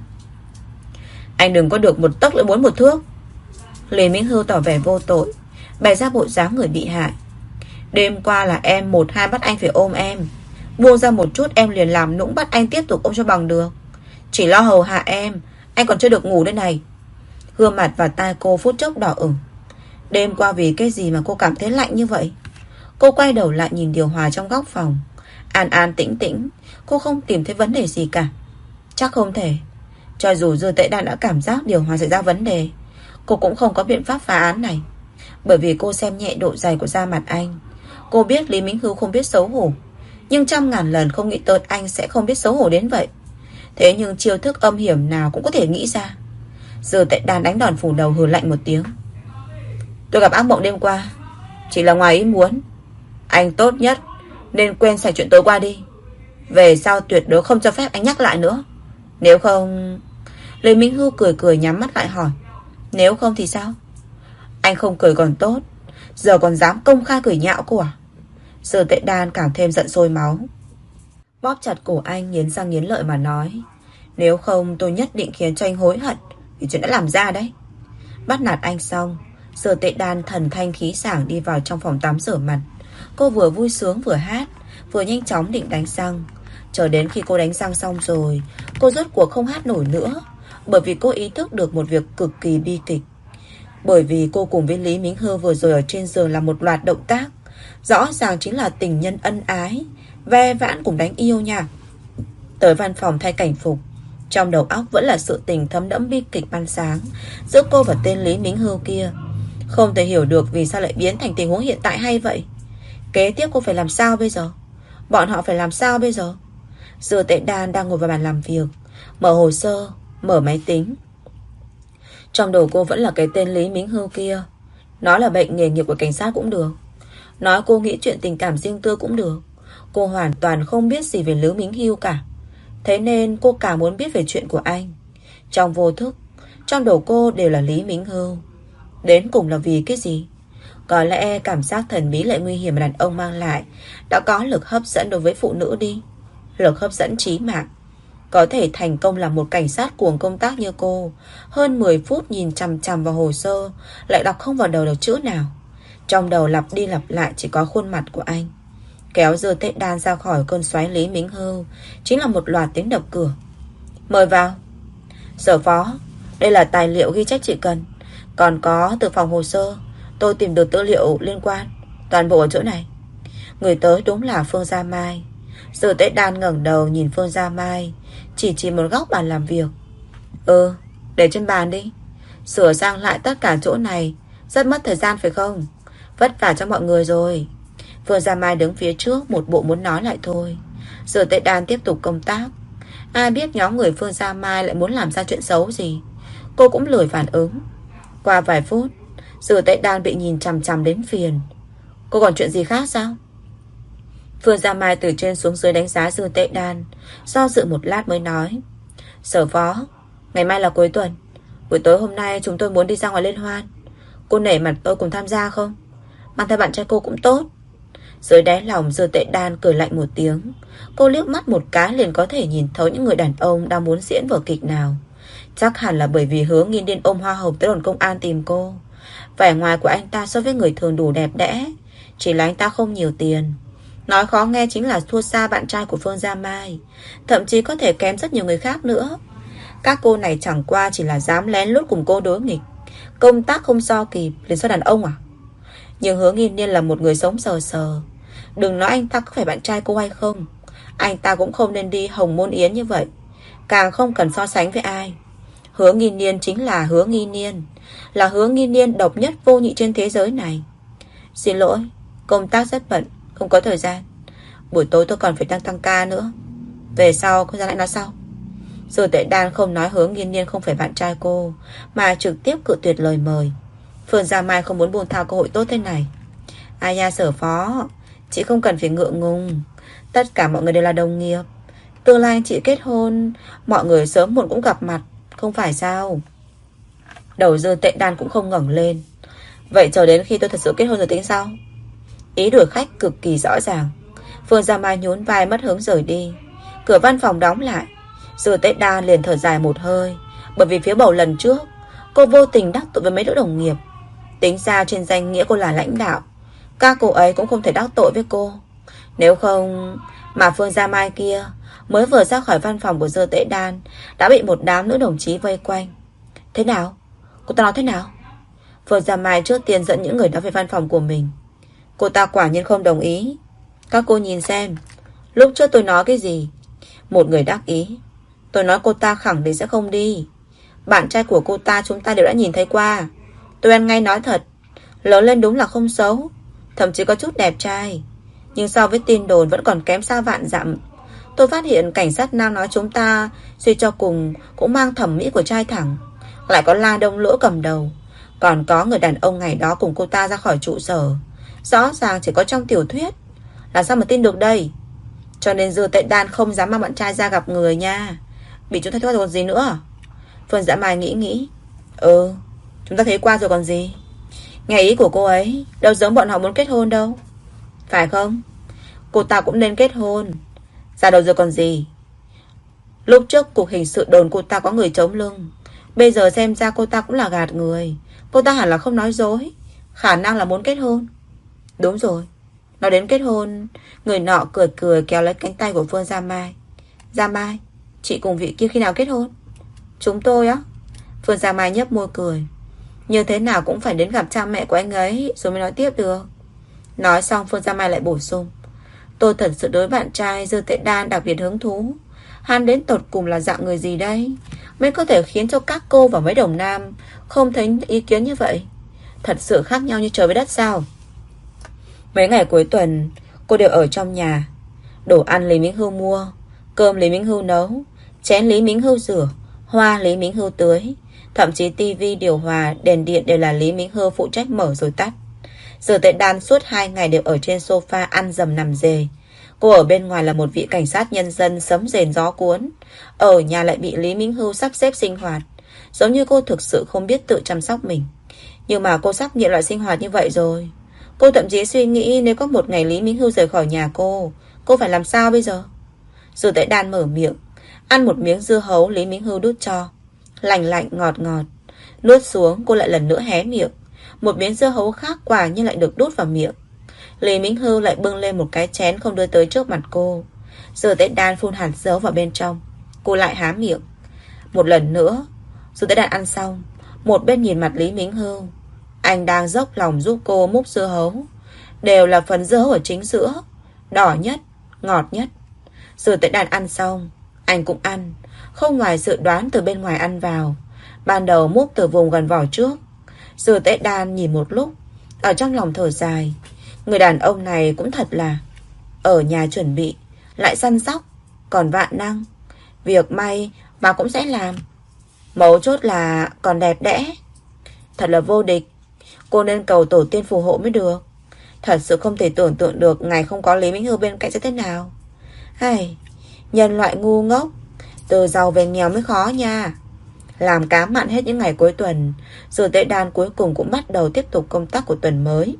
Anh đừng có được một tấc lại muốn một thước. Lý Minh Hưu tỏ vẻ vô tội, bày ra bộ dáng người bị hại. Đêm qua là em một hai bắt anh phải ôm em, buông ra một chút em liền làm nũng bắt anh tiếp tục ôm cho bằng được. Chỉ lo hầu hạ em, anh còn chưa được ngủ đây này. Gương mặt và tai cô phút chốc đỏ ửng. Đêm qua vì cái gì mà cô cảm thấy lạnh như vậy? Cô quay đầu lại nhìn điều hòa trong góc phòng. An an tĩnh tĩnh, cô không tìm thấy vấn đề gì cả. Chắc không thể. Cho dù Dư Tệ Đan đã cảm giác điều hòa xảy ra vấn đề, cô cũng không có biện pháp phá án này. Bởi vì cô xem nhẹ độ dày của da mặt anh. Cô biết Lý Minh Hưu không biết xấu hổ, nhưng trăm ngàn lần không nghĩ tới anh sẽ không biết xấu hổ đến vậy. Thế nhưng chiêu thức âm hiểm nào cũng có thể nghĩ ra. Dư Tệ Đan đánh đòn phủ đầu hừ lạnh một tiếng. Tôi gặp ác mộng đêm qua, chỉ là ngoài ý muốn. Anh tốt nhất nên quên sạch chuyện tối qua đi. Về sau tuyệt đối không cho phép anh nhắc lại nữa. Nếu không... Lý Minh Hưu cười cười nhắm mắt lại hỏi, nếu không thì sao? Anh không cười còn tốt, giờ còn dám công khai cười nhạo cô à? Dư Tệ Đan càng thêm giận sôi máu, bóp chặt cổ anh nghiến răng nghiến lợi mà nói, Nếu không tôi nhất định khiến cho anh hối hận vì chuyện đã làm ra đấy. Bắt nạt anh xong, Sở Tệ Đan thần thanh khí sảng đi vào trong phòng tắm rửa mặt. Cô vừa vui sướng vừa hát, vừa nhanh chóng định đánh răng. Chờ đến khi cô đánh răng xong rồi, cô rốt cuộc không hát nổi nữa, bởi vì cô ý thức được một việc cực kỳ bi kịch. Bởi vì cô cùng với Lý Mính Hư vừa rồi ở trên giường là một loạt động tác, rõ ràng chính là tình nhân ân ái, ve vãn cùng đánh yêu nha. Tới văn phòng thay cảnh phục, trong đầu óc vẫn là sự tình thấm đẫm bi kịch ban sáng giữa cô và tên Lý Mính Hư kia. Không thể hiểu được vì sao lại biến thành tình huống hiện tại hay vậy. Kế tiếp cô phải làm sao bây giờ? Bọn họ phải làm sao bây giờ? Dư Tệ Đan đang ngồi vào bàn làm việc, mở hồ sơ, mở máy tính. Trong đầu cô vẫn là cái tên Lý Mính Hư kia. Nói là bệnh nghề nghiệp của cảnh sát cũng được, nói cô nghĩ chuyện tình cảm riêng tư cũng được. Cô hoàn toàn không biết gì về Lý Mính Hư cả. Thế nên cô càng muốn biết về chuyện của anh. Trong vô thức, trong đầu cô đều là Lý Mính Hư. Đến cùng là vì cái gì? Có lẽ cảm giác thần bí lại nguy hiểm mà đàn ông mang lại đã có lực hấp dẫn đối với phụ nữ đi. Lực hấp dẫn chí mạng. Có thể thành công làm một cảnh sát cuồng công tác như cô, hơn 10 phút nhìn chằm chằm vào hồ sơ, lại đọc không vào đầu được chữ nào. Trong đầu lặp đi lặp lại chỉ có khuôn mặt của anh. Kéo Dư Tệ Đan ra khỏi cơn xoáy Lý Mính Hư chính là một loạt tiếng đập cửa. Mời vào. Sở phó, đây là tài liệu ghi chép chị cần. Còn có từ phòng hồ sơ, tôi tìm được tư liệu liên quan, toàn bộ ở chỗ này. Người tới đúng là Phương Gia Mai. Dư Tệ Đan ngẩng đầu nhìn Phương Gia Mai, chỉ một góc bàn làm việc. Để trên bàn đi. Sửa sang lại tất cả chỗ này rất mất thời gian phải không? Vất vả cho mọi người rồi. Phương Gia Mai đứng phía trước, một bộ muốn nói lại thôi. Dư Tệ Đan tiếp tục công tác. Ai biết nhóm người Phương Gia Mai lại muốn làm ra chuyện xấu gì. Cô cũng lười phản ứng. Qua vài phút, Dư Tệ Đan bị nhìn chằm chằm đến phiền. Cô còn chuyện gì khác sao? Phương Gia Mai từ trên xuống dưới đánh giá Dư Tệ Đan, do dự một lát mới nói. Sở phó, ngày mai là cuối tuần, buổi tối hôm nay chúng tôi muốn đi ra ngoài liên hoan. Cô nể mặt tôi cùng tham gia không? Mang theo bạn trai cô cũng tốt. Dưới đáy lòng Dư Tệ Đan cười lạnh một tiếng. Cô liếc mắt một cái liền có thể nhìn thấu những người đàn ông đang muốn diễn vở kịch nào. Chắc hẳn là bởi vì Hứa Nghiên Điên ôm hoa hồng tới đồn công an tìm cô. Vẻ ngoài của anh ta so với người thường đủ đẹp đẽ, chỉ là anh ta không nhiều tiền. Nói khó nghe chính là thua xa bạn trai của Phương Gia Mai, thậm chí có thể kém rất nhiều người khác nữa. Các cô này chẳng qua chỉ là dám lén lút cùng cô đối nghịch. Công tác không so kịp liền so đàn ông à? Nhưng Hứa Nghiên Nhiên là một người sống sờ sờ. Đừng nói anh ta có phải bạn trai cô hay không, anh ta cũng không nên đi hồng môn yến như vậy. Càng không cần so sánh với ai. Hứa Nghiên Nhiên chính là Hứa Nghiên Nhiên, là Hứa Nghiên Nhiên độc nhất vô nhị trên thế giới này. Xin lỗi, công tác rất bận, không có thời gian. Buổi tối tôi còn phải tăng ca nữa. Về sau cô ra lại nói sau. Dư Tệ Đan không nói Hứa Nghiên Nhiên không phải bạn trai cô, mà trực tiếp cự tuyệt lời mời. Phương Gia Mai không muốn buông tha cơ hội tốt thế này. Ai nha sở phó, chị không cần phải ngượng ngùng. Tất cả mọi người đều là đồng nghiệp. Tương lai chị kết hôn, mọi người sớm muộn cũng gặp mặt, không phải sao? Đầu Dư Tệ Đan cũng không ngẩng lên. Vậy chờ đến khi tôi thật sự kết hôn rồi tính sao? Ý đuổi khách cực kỳ rõ ràng. Phương Gia Mai nhún vai mất hứng rời đi. Cửa văn phòng đóng lại. Dư Tệ Đan liền thở dài một hơi, bởi vì phiếu bầu lần trước cô vô tình đắc tội với mấy đứa đồng nghiệp. Tính ra trên danh nghĩa cô là lãnh đạo, các cô ấy cũng không thể đắc tội với cô. Nếu không mà Phương Gia Mai kia mới vừa ra khỏi văn phòng của Dư Tệ Đan đã bị một đám nữ đồng chí vây quanh. Thế nào? Cô ta nói thế nào? Phương Gia Mai trước tiên dẫn những người đó về văn phòng của mình. Cô ta quả nhiên không đồng ý. Các cô nhìn xem, lúc trước tôi nói cái gì? Một người đắc ý. Tôi nói cô ta khẳng định sẽ không đi. Bạn trai của cô ta chúng ta đều đã nhìn thấy qua. Tôi ăn ngay nói thật, lớn lên đúng là không xấu, thậm chí có chút đẹp trai, nhưng so với tin đồn vẫn còn kém xa vạn dặm. Tôi phát hiện cảnh sát nam nói chúng ta suy cho cùng cũng mang thẩm mỹ của trai thẳng. Lại có La Đông Lỗ cầm đầu. Còn có người đàn ông ngày đó cùng cô ta ra khỏi trụ sở. Rõ ràng chỉ có trong tiểu thuyết. Làm sao mà tin được đây? Cho nên Dư Tệ Đan không dám mang bạn trai ra gặp người nha. Bị chúng ta thấy qua rồi gì nữa? Phương Dã Mai nghĩ. Chúng ta thấy qua rồi còn gì. Nghe ý của cô ấy, đâu giống bọn họ muốn kết hôn đâu. Phải không? Cô ta cũng nên kết hôn. Ra đầu rồi còn gì. Lúc trước cục hình sự đồn cô ta có người chống lưng. Bây giờ xem ra cô ta cũng là gạt người. Cô ta hẳn là không nói dối. Khả năng là muốn kết hôn. Đúng rồi. Nói đến kết hôn, người nọ cười cười kéo lấy cánh tay của Phương Gia Mai. Gia Mai, chị cùng vị kia khi nào kết hôn? Chúng tôi á? Phương Gia Mai nhếch môi cười. Như thế nào cũng phải đến gặp cha mẹ của anh ấy rồi mới nói tiếp được. Nói xong Phương Gia Mai lại bổ sung. Tôi thật sự đối bạn trai Dư Tệ Đan đặc biệt hứng thú. Hắn đến tột cùng là dạng người gì đây, mới có thể khiến cho các cô và mấy đồng nam không thấy ý kiến như vậy? Thật sự khác nhau như trời với đất sao? Mấy ngày cuối tuần cô đều ở trong nhà. Đồ ăn Lý Minh Hưu mua, cơm Lý Minh Hưu nấu, chén Lý Minh Hưu rửa, hoa Lý Minh Hưu tưới. Thậm chí tivi, điều hòa, đèn điện đều là Lý Minh Hưu phụ trách mở rồi tắt. Giờ Tệ Đan suốt 2 ngày đều ở trên sofa ăn dầm nằm dề. Cô ở bên ngoài là một vị cảnh sát nhân dân sấm rền gió cuốn, ở nhà lại bị Lý Minh Hưu sắp xếp sinh hoạt. Giống như cô thực sự không biết tự chăm sóc mình. Nhưng mà cô sắp nghiện loại sinh hoạt như vậy rồi. Cô thậm chí suy nghĩ nếu có một ngày Lý Minh Hưu rời khỏi nhà cô phải làm sao bây giờ? Giờ Tệ Đan mở miệng, ăn một miếng dưa hấu Lý Minh Hưu đút cho. Lành lạnh ngọt ngọt. Nuốt xuống cô lại lần nữa hé miệng. Một miếng dưa hấu khác quả nhưng lại được đút vào miệng. Lý Minh Hưu lại bưng lên một cái chén không đưa tới trước mặt cô. Giờ Tệ Đan phun hạt dấu vào bên trong. Cô lại há miệng. Một lần nữa. Giờ Tệ Đan ăn xong, một bên nhìn mặt Lý Minh Hưu. Anh đang dốc lòng giúp cô múc dưa hấu. Đều là phần dưa hấu ở chính giữa, đỏ nhất, ngọt nhất. Giờ Tệ Đan ăn xong, anh cũng ăn. Không ngoài dự đoán từ bên ngoài ăn vào. Ban đầu múc từ vùng gần vỏ trước. Giờ Tệ Đan nhìn một lúc, ở trong lòng thở dài. Người đàn ông này cũng thật là ở nhà chuẩn bị, lại săn sóc, còn vạn năng. Việc may mà cũng sẽ làm. Mấu chốt là còn đẹp đẽ. Thật là vô địch. Cô nên cầu tổ tiên phù hộ mới được. Thật sự không thể tưởng tượng được ngày không có Lý Minh Hưu bên cạnh sẽ thế nào. Hay, nhân loại ngu ngốc. Từ giàu về nghèo mới khó nha. Làm cá mặn hết những ngày cuối tuần, rồi Tệ Đan cuối cùng cũng bắt đầu tiếp tục công tác của tuần mới.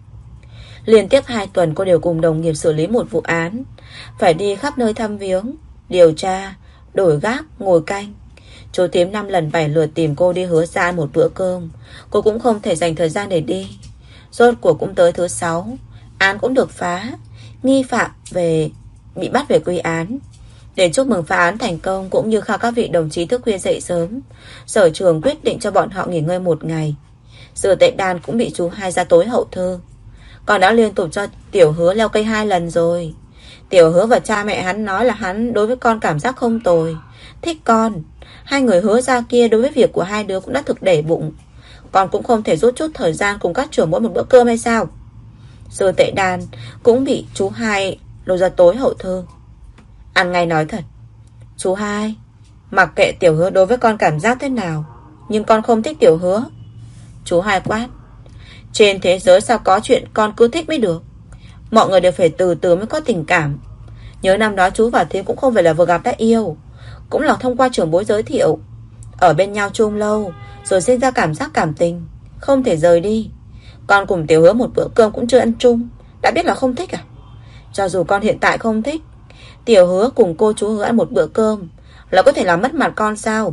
Liên tiếp 2 tuần cô đều cùng đồng nghiệp xử lý một vụ án. Phải đi khắp nơi thăm viếng, điều tra, đổi gác, ngồi canh. Chú Tím 5 lần 7 lượt tìm cô đi hứa ra một bữa cơm. Cô cũng không thể dành thời gian để đi. Rốt cuộc cũng tới thứ 6. Án cũng được phá. Nghi phạm bị bắt về quy án. Để chúc mừng phá án thành công, cũng như khao các vị đồng chí thức khuya dậy sớm, sở trường quyết định cho bọn họ nghỉ ngơi 1 ngày. Giờ Tệ Đan cũng bị chú Hai ra tối hậu thư. Còn đã liên tục cho Tiểu Hứa leo cây 2 lần rồi. Tiểu Hứa và cha mẹ hắn nói là hắn đối với con cảm giác không tồi, thích con. 2 người Hứa ra kia đối với việc của 2 đứa cũng đã thực để bụng. Con cũng không thể rút chút thời gian cùng các trưởng mỗi một bữa cơm hay sao? Giờ Tệ Đan cũng bị chú Hai lôi ra tối hậu thư. Ăn ngay nói thật, chú Hai, mặc kệ Tiểu Hứa đối với con cảm giác thế nào, nhưng con không thích Tiểu Hứa. Chú Hai quát. Trên thế giới sao có chuyện con cứ thích mới được. Mọi người đều phải từ từ mới có tình cảm. Nhớ năm đó chú và Thím cũng không phải là vừa gặp đã yêu, cũng là thông qua trưởng bối giới thiệu. Ở bên nhau chung lâu, rồi sinh ra cảm giác cảm tình, không thể rời đi. Con cùng Tiểu Hứa một bữa cơm cũng chưa ăn chung, đã biết là không thích à? Cho dù con hiện tại không thích, Tiểu Hứa cùng cô chú Hứa ăn một bữa cơm là có thể làm mất mặt con sao?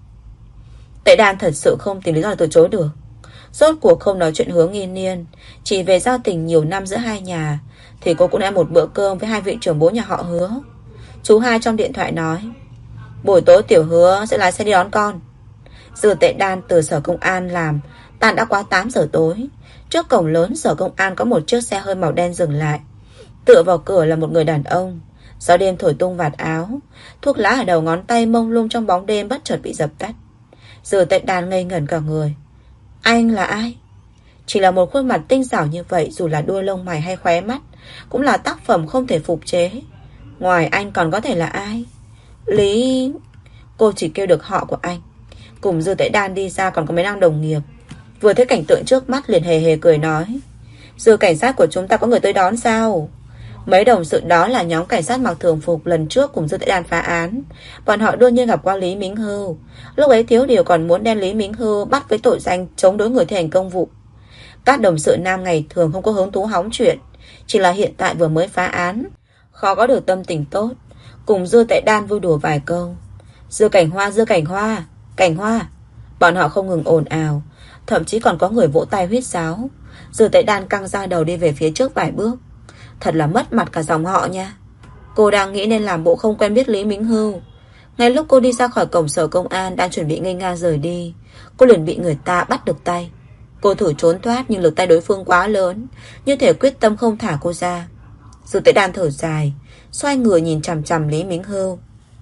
Tệ Đan thật sự không tìm lý do từ chối được. Rốt cuộc không nói chuyện Hứa Nghi Niên, chỉ về giao tình nhiều năm giữa 2 nhà, thì cô cũng đã một bữa cơm với 2 vị trưởng bố nhà họ Hứa. Chú Hai trong điện thoại nói, buổi tối Tiểu Hứa sẽ lái xe đi đón con. Giờ Tệ Đan từ sở công an làm tan đã quá 8 giờ tối. Trước cổng lớn sở công an có một chiếc xe hơi màu đen dừng lại. Tựa vào cửa là một người đàn ông. Gió đêm thổi tung vạt áo, thuốc lá ở đầu ngón tay mông lung trong bóng đêm bất chợt bị dập tắt. Giờ Tệ Đan ngây ngẩn cả người. Anh là ai? Chỉ là một khuôn mặt tinh xảo như vậy, dù là đuôi lông mày hay khóe mắt, cũng là tác phẩm không thể phục chế. Ngoài anh còn có thể là ai? Lý... Cô chỉ kêu được họ của anh. Cùng Dư Tệ Đan đi ra còn có mấy nam đồng nghiệp. Vừa thấy cảnh tượng trước mắt liền hề hề cười nói, Dư cảnh sát của chúng ta có người tới đón sao? Mấy đồng sự đó là nhóm cảnh sát mặc thường phục lần trước cùng Dư Tệ Đan phá án. Bọn họ đương nhiên gặp qua Lý Minh Hưu. Lúc ấy thiếu điều còn muốn đem Lý Minh Hưu bắt với tội danh chống đối người thi hành công vụ. Các đồng sự nam ngày thường không có hứng thú hóng chuyện, chỉ là hiện tại vừa mới phá án, khó có được tâm tình tốt, cùng Dư Tệ Đan vui đùa vài câu. Dưa Cảnh Hoa, Dưa Cảnh Hoa, Cảnh Hoa. Bọn họ không ngừng ồn ào, thậm chí còn có người vỗ tay huýt sáo. Dư Tệ Đan căng ra đầu đi về phía trước vài bước. Thật là mất mặt cả dòng họ nha. Cô đang nghĩ nên làm bộ không quen biết Lý Minh Hưu. Ngay lúc cô đi ra khỏi cổng sở công an, đang chuẩn bị nghênh ngang rời đi, cô liền bị người ta bắt được tay. Cô thử trốn thoát nhưng lực tay đối phương quá lớn, như thể quyết tâm không thả cô ra. Dư Tệ Đan thở dài, xoay người nhìn chằm chằm Lý Minh Hưu.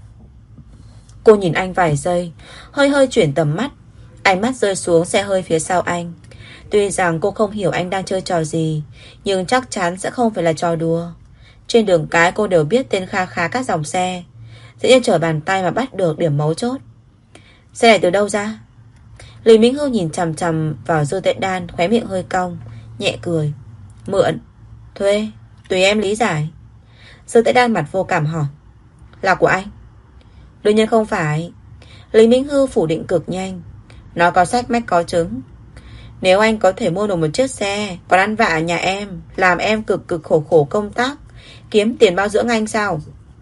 Cô nhìn anh vài giây, hơi hơi chuyển tầm mắt. Ánh mắt rơi xuống xe hơi phía sau anh. Tuy rằng cô không hiểu anh đang chơi trò gì, nhưng chắc chắn sẽ không phải là trò đùa. Trên đường cái cô đều biết tên kha khá các dòng xe, dễ như trở bàn tay mà bắt được điểm mấu chốt. Xe này từ đâu ra? Lý Minh Hưu nhìn chằm chằm vào Dư Tệ Đan, khóe miệng hơi cong, nhẹ cười. Mượn, thuê, tùy em lý giải. Dư Tệ Đan mặt vô cảm hỏi. Là của anh? Đương nhiên không phải. Lý Minh Hưu phủ định cực nhanh. Nó có sách mách có chứng. Nếu anh có thể mua được một chiếc xe, còn ăn vạ nhà em, làm em cực cực khổ khổ công tác, kiếm tiền bao dưỡng anh sao?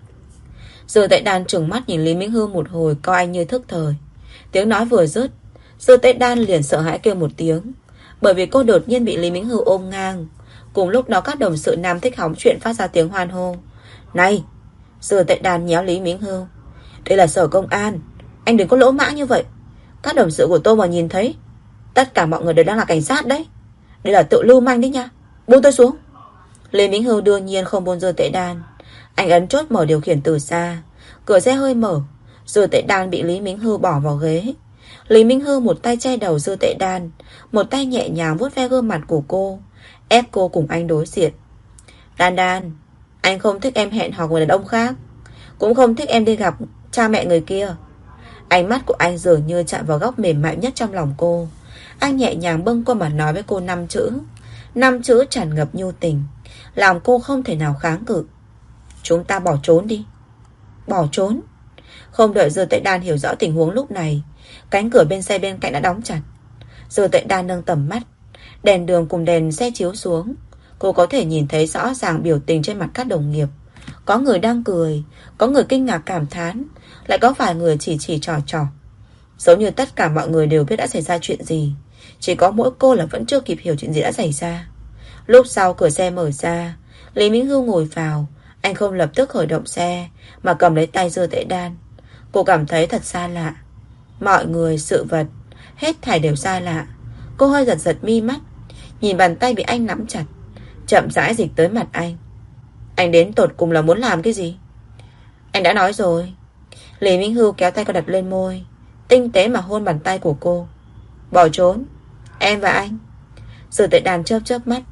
Dư Tệ Đan trừng mắt nhìn Lý Minh Hưu một hồi, coi anh như thức thời. Tiếng nói vừa dứt, Dư Tệ Đan liền sợ hãi kêu một tiếng, bởi vì cô đột nhiên bị Lý Minh Hưu ôm ngang. Cùng lúc đó các đồng sự nam thích hóng chuyện phát ra tiếng hoan hô. Này! Dư Tệ Đan nhéo Lý Minh Hưu. Đây là sở công an, anh đừng có lỗ mãng như vậy. Các đồng sự của tôi mà nhìn thấy, tất cả mọi người đều đang là cảnh sát đấy. Đây là tự lưu manh đấy nha. Buông tôi xuống. Lý Minh Hưu đương nhiên không buông Dư Tệ Đan. Anh ấn chốt mở điều khiển từ xa. Cửa xe hơi mở. Dư Tệ Đan bị Lý Minh Hưu bỏ vào ghế. Lý Minh Hưu một tay che đầu Dư Tệ Đan, một tay nhẹ nhàng vuốt ve gương mặt của cô, ép cô cùng anh đối diện. Đan Đan, anh không thích em hẹn hò người đàn ông khác, cũng không thích em đi gặp cha mẹ người kia. Ánh mắt của anh dường như chạm vào góc mềm mại nhất trong lòng cô. Anh nhẹ nhàng bâng qua mà nói với cô 5 chữ. 5 chữ tràn ngập nhu tình, làm cô không thể nào kháng cự. Chúng ta bỏ trốn đi. Bỏ trốn? Không đợi Dư Tệ Đan hiểu rõ tình huống lúc này, cánh cửa bên xe bên cạnh đã đóng chặt. Dư Tệ Đan nâng tầm mắt, đèn đường cùng đèn xe chiếu xuống. Cô có thể nhìn thấy rõ ràng biểu tình trên mặt các đồng nghiệp. Có người đang cười, có người kinh ngạc cảm thán, lại có vài người chỉ trò trò. Giống như tất cả mọi người đều biết đã xảy ra chuyện gì, chỉ có mỗi cô là vẫn chưa kịp hiểu chuyện gì đã xảy ra. Lúc sau cửa xe mở ra, Lý Minh Hưu ngồi vào. Anh không lập tức khởi động xe, mà cầm lấy tay Dư Tệ Đan. Cô cảm thấy thật xa lạ. Mọi người, sự vật, hết thảy đều xa lạ. Cô hơi giật giật mi mắt, nhìn bàn tay bị anh nắm chặt, chậm rãi dịch tới mặt anh. Anh đến tột cùng là muốn làm cái gì? Anh đã nói rồi. Lý Minh Hưu kéo tay cô đặt lên môi, tinh tế mà hôn bàn tay của cô. Bỏ trốn. Em và anh. Dư Tệ Đan chớp chớp mắt.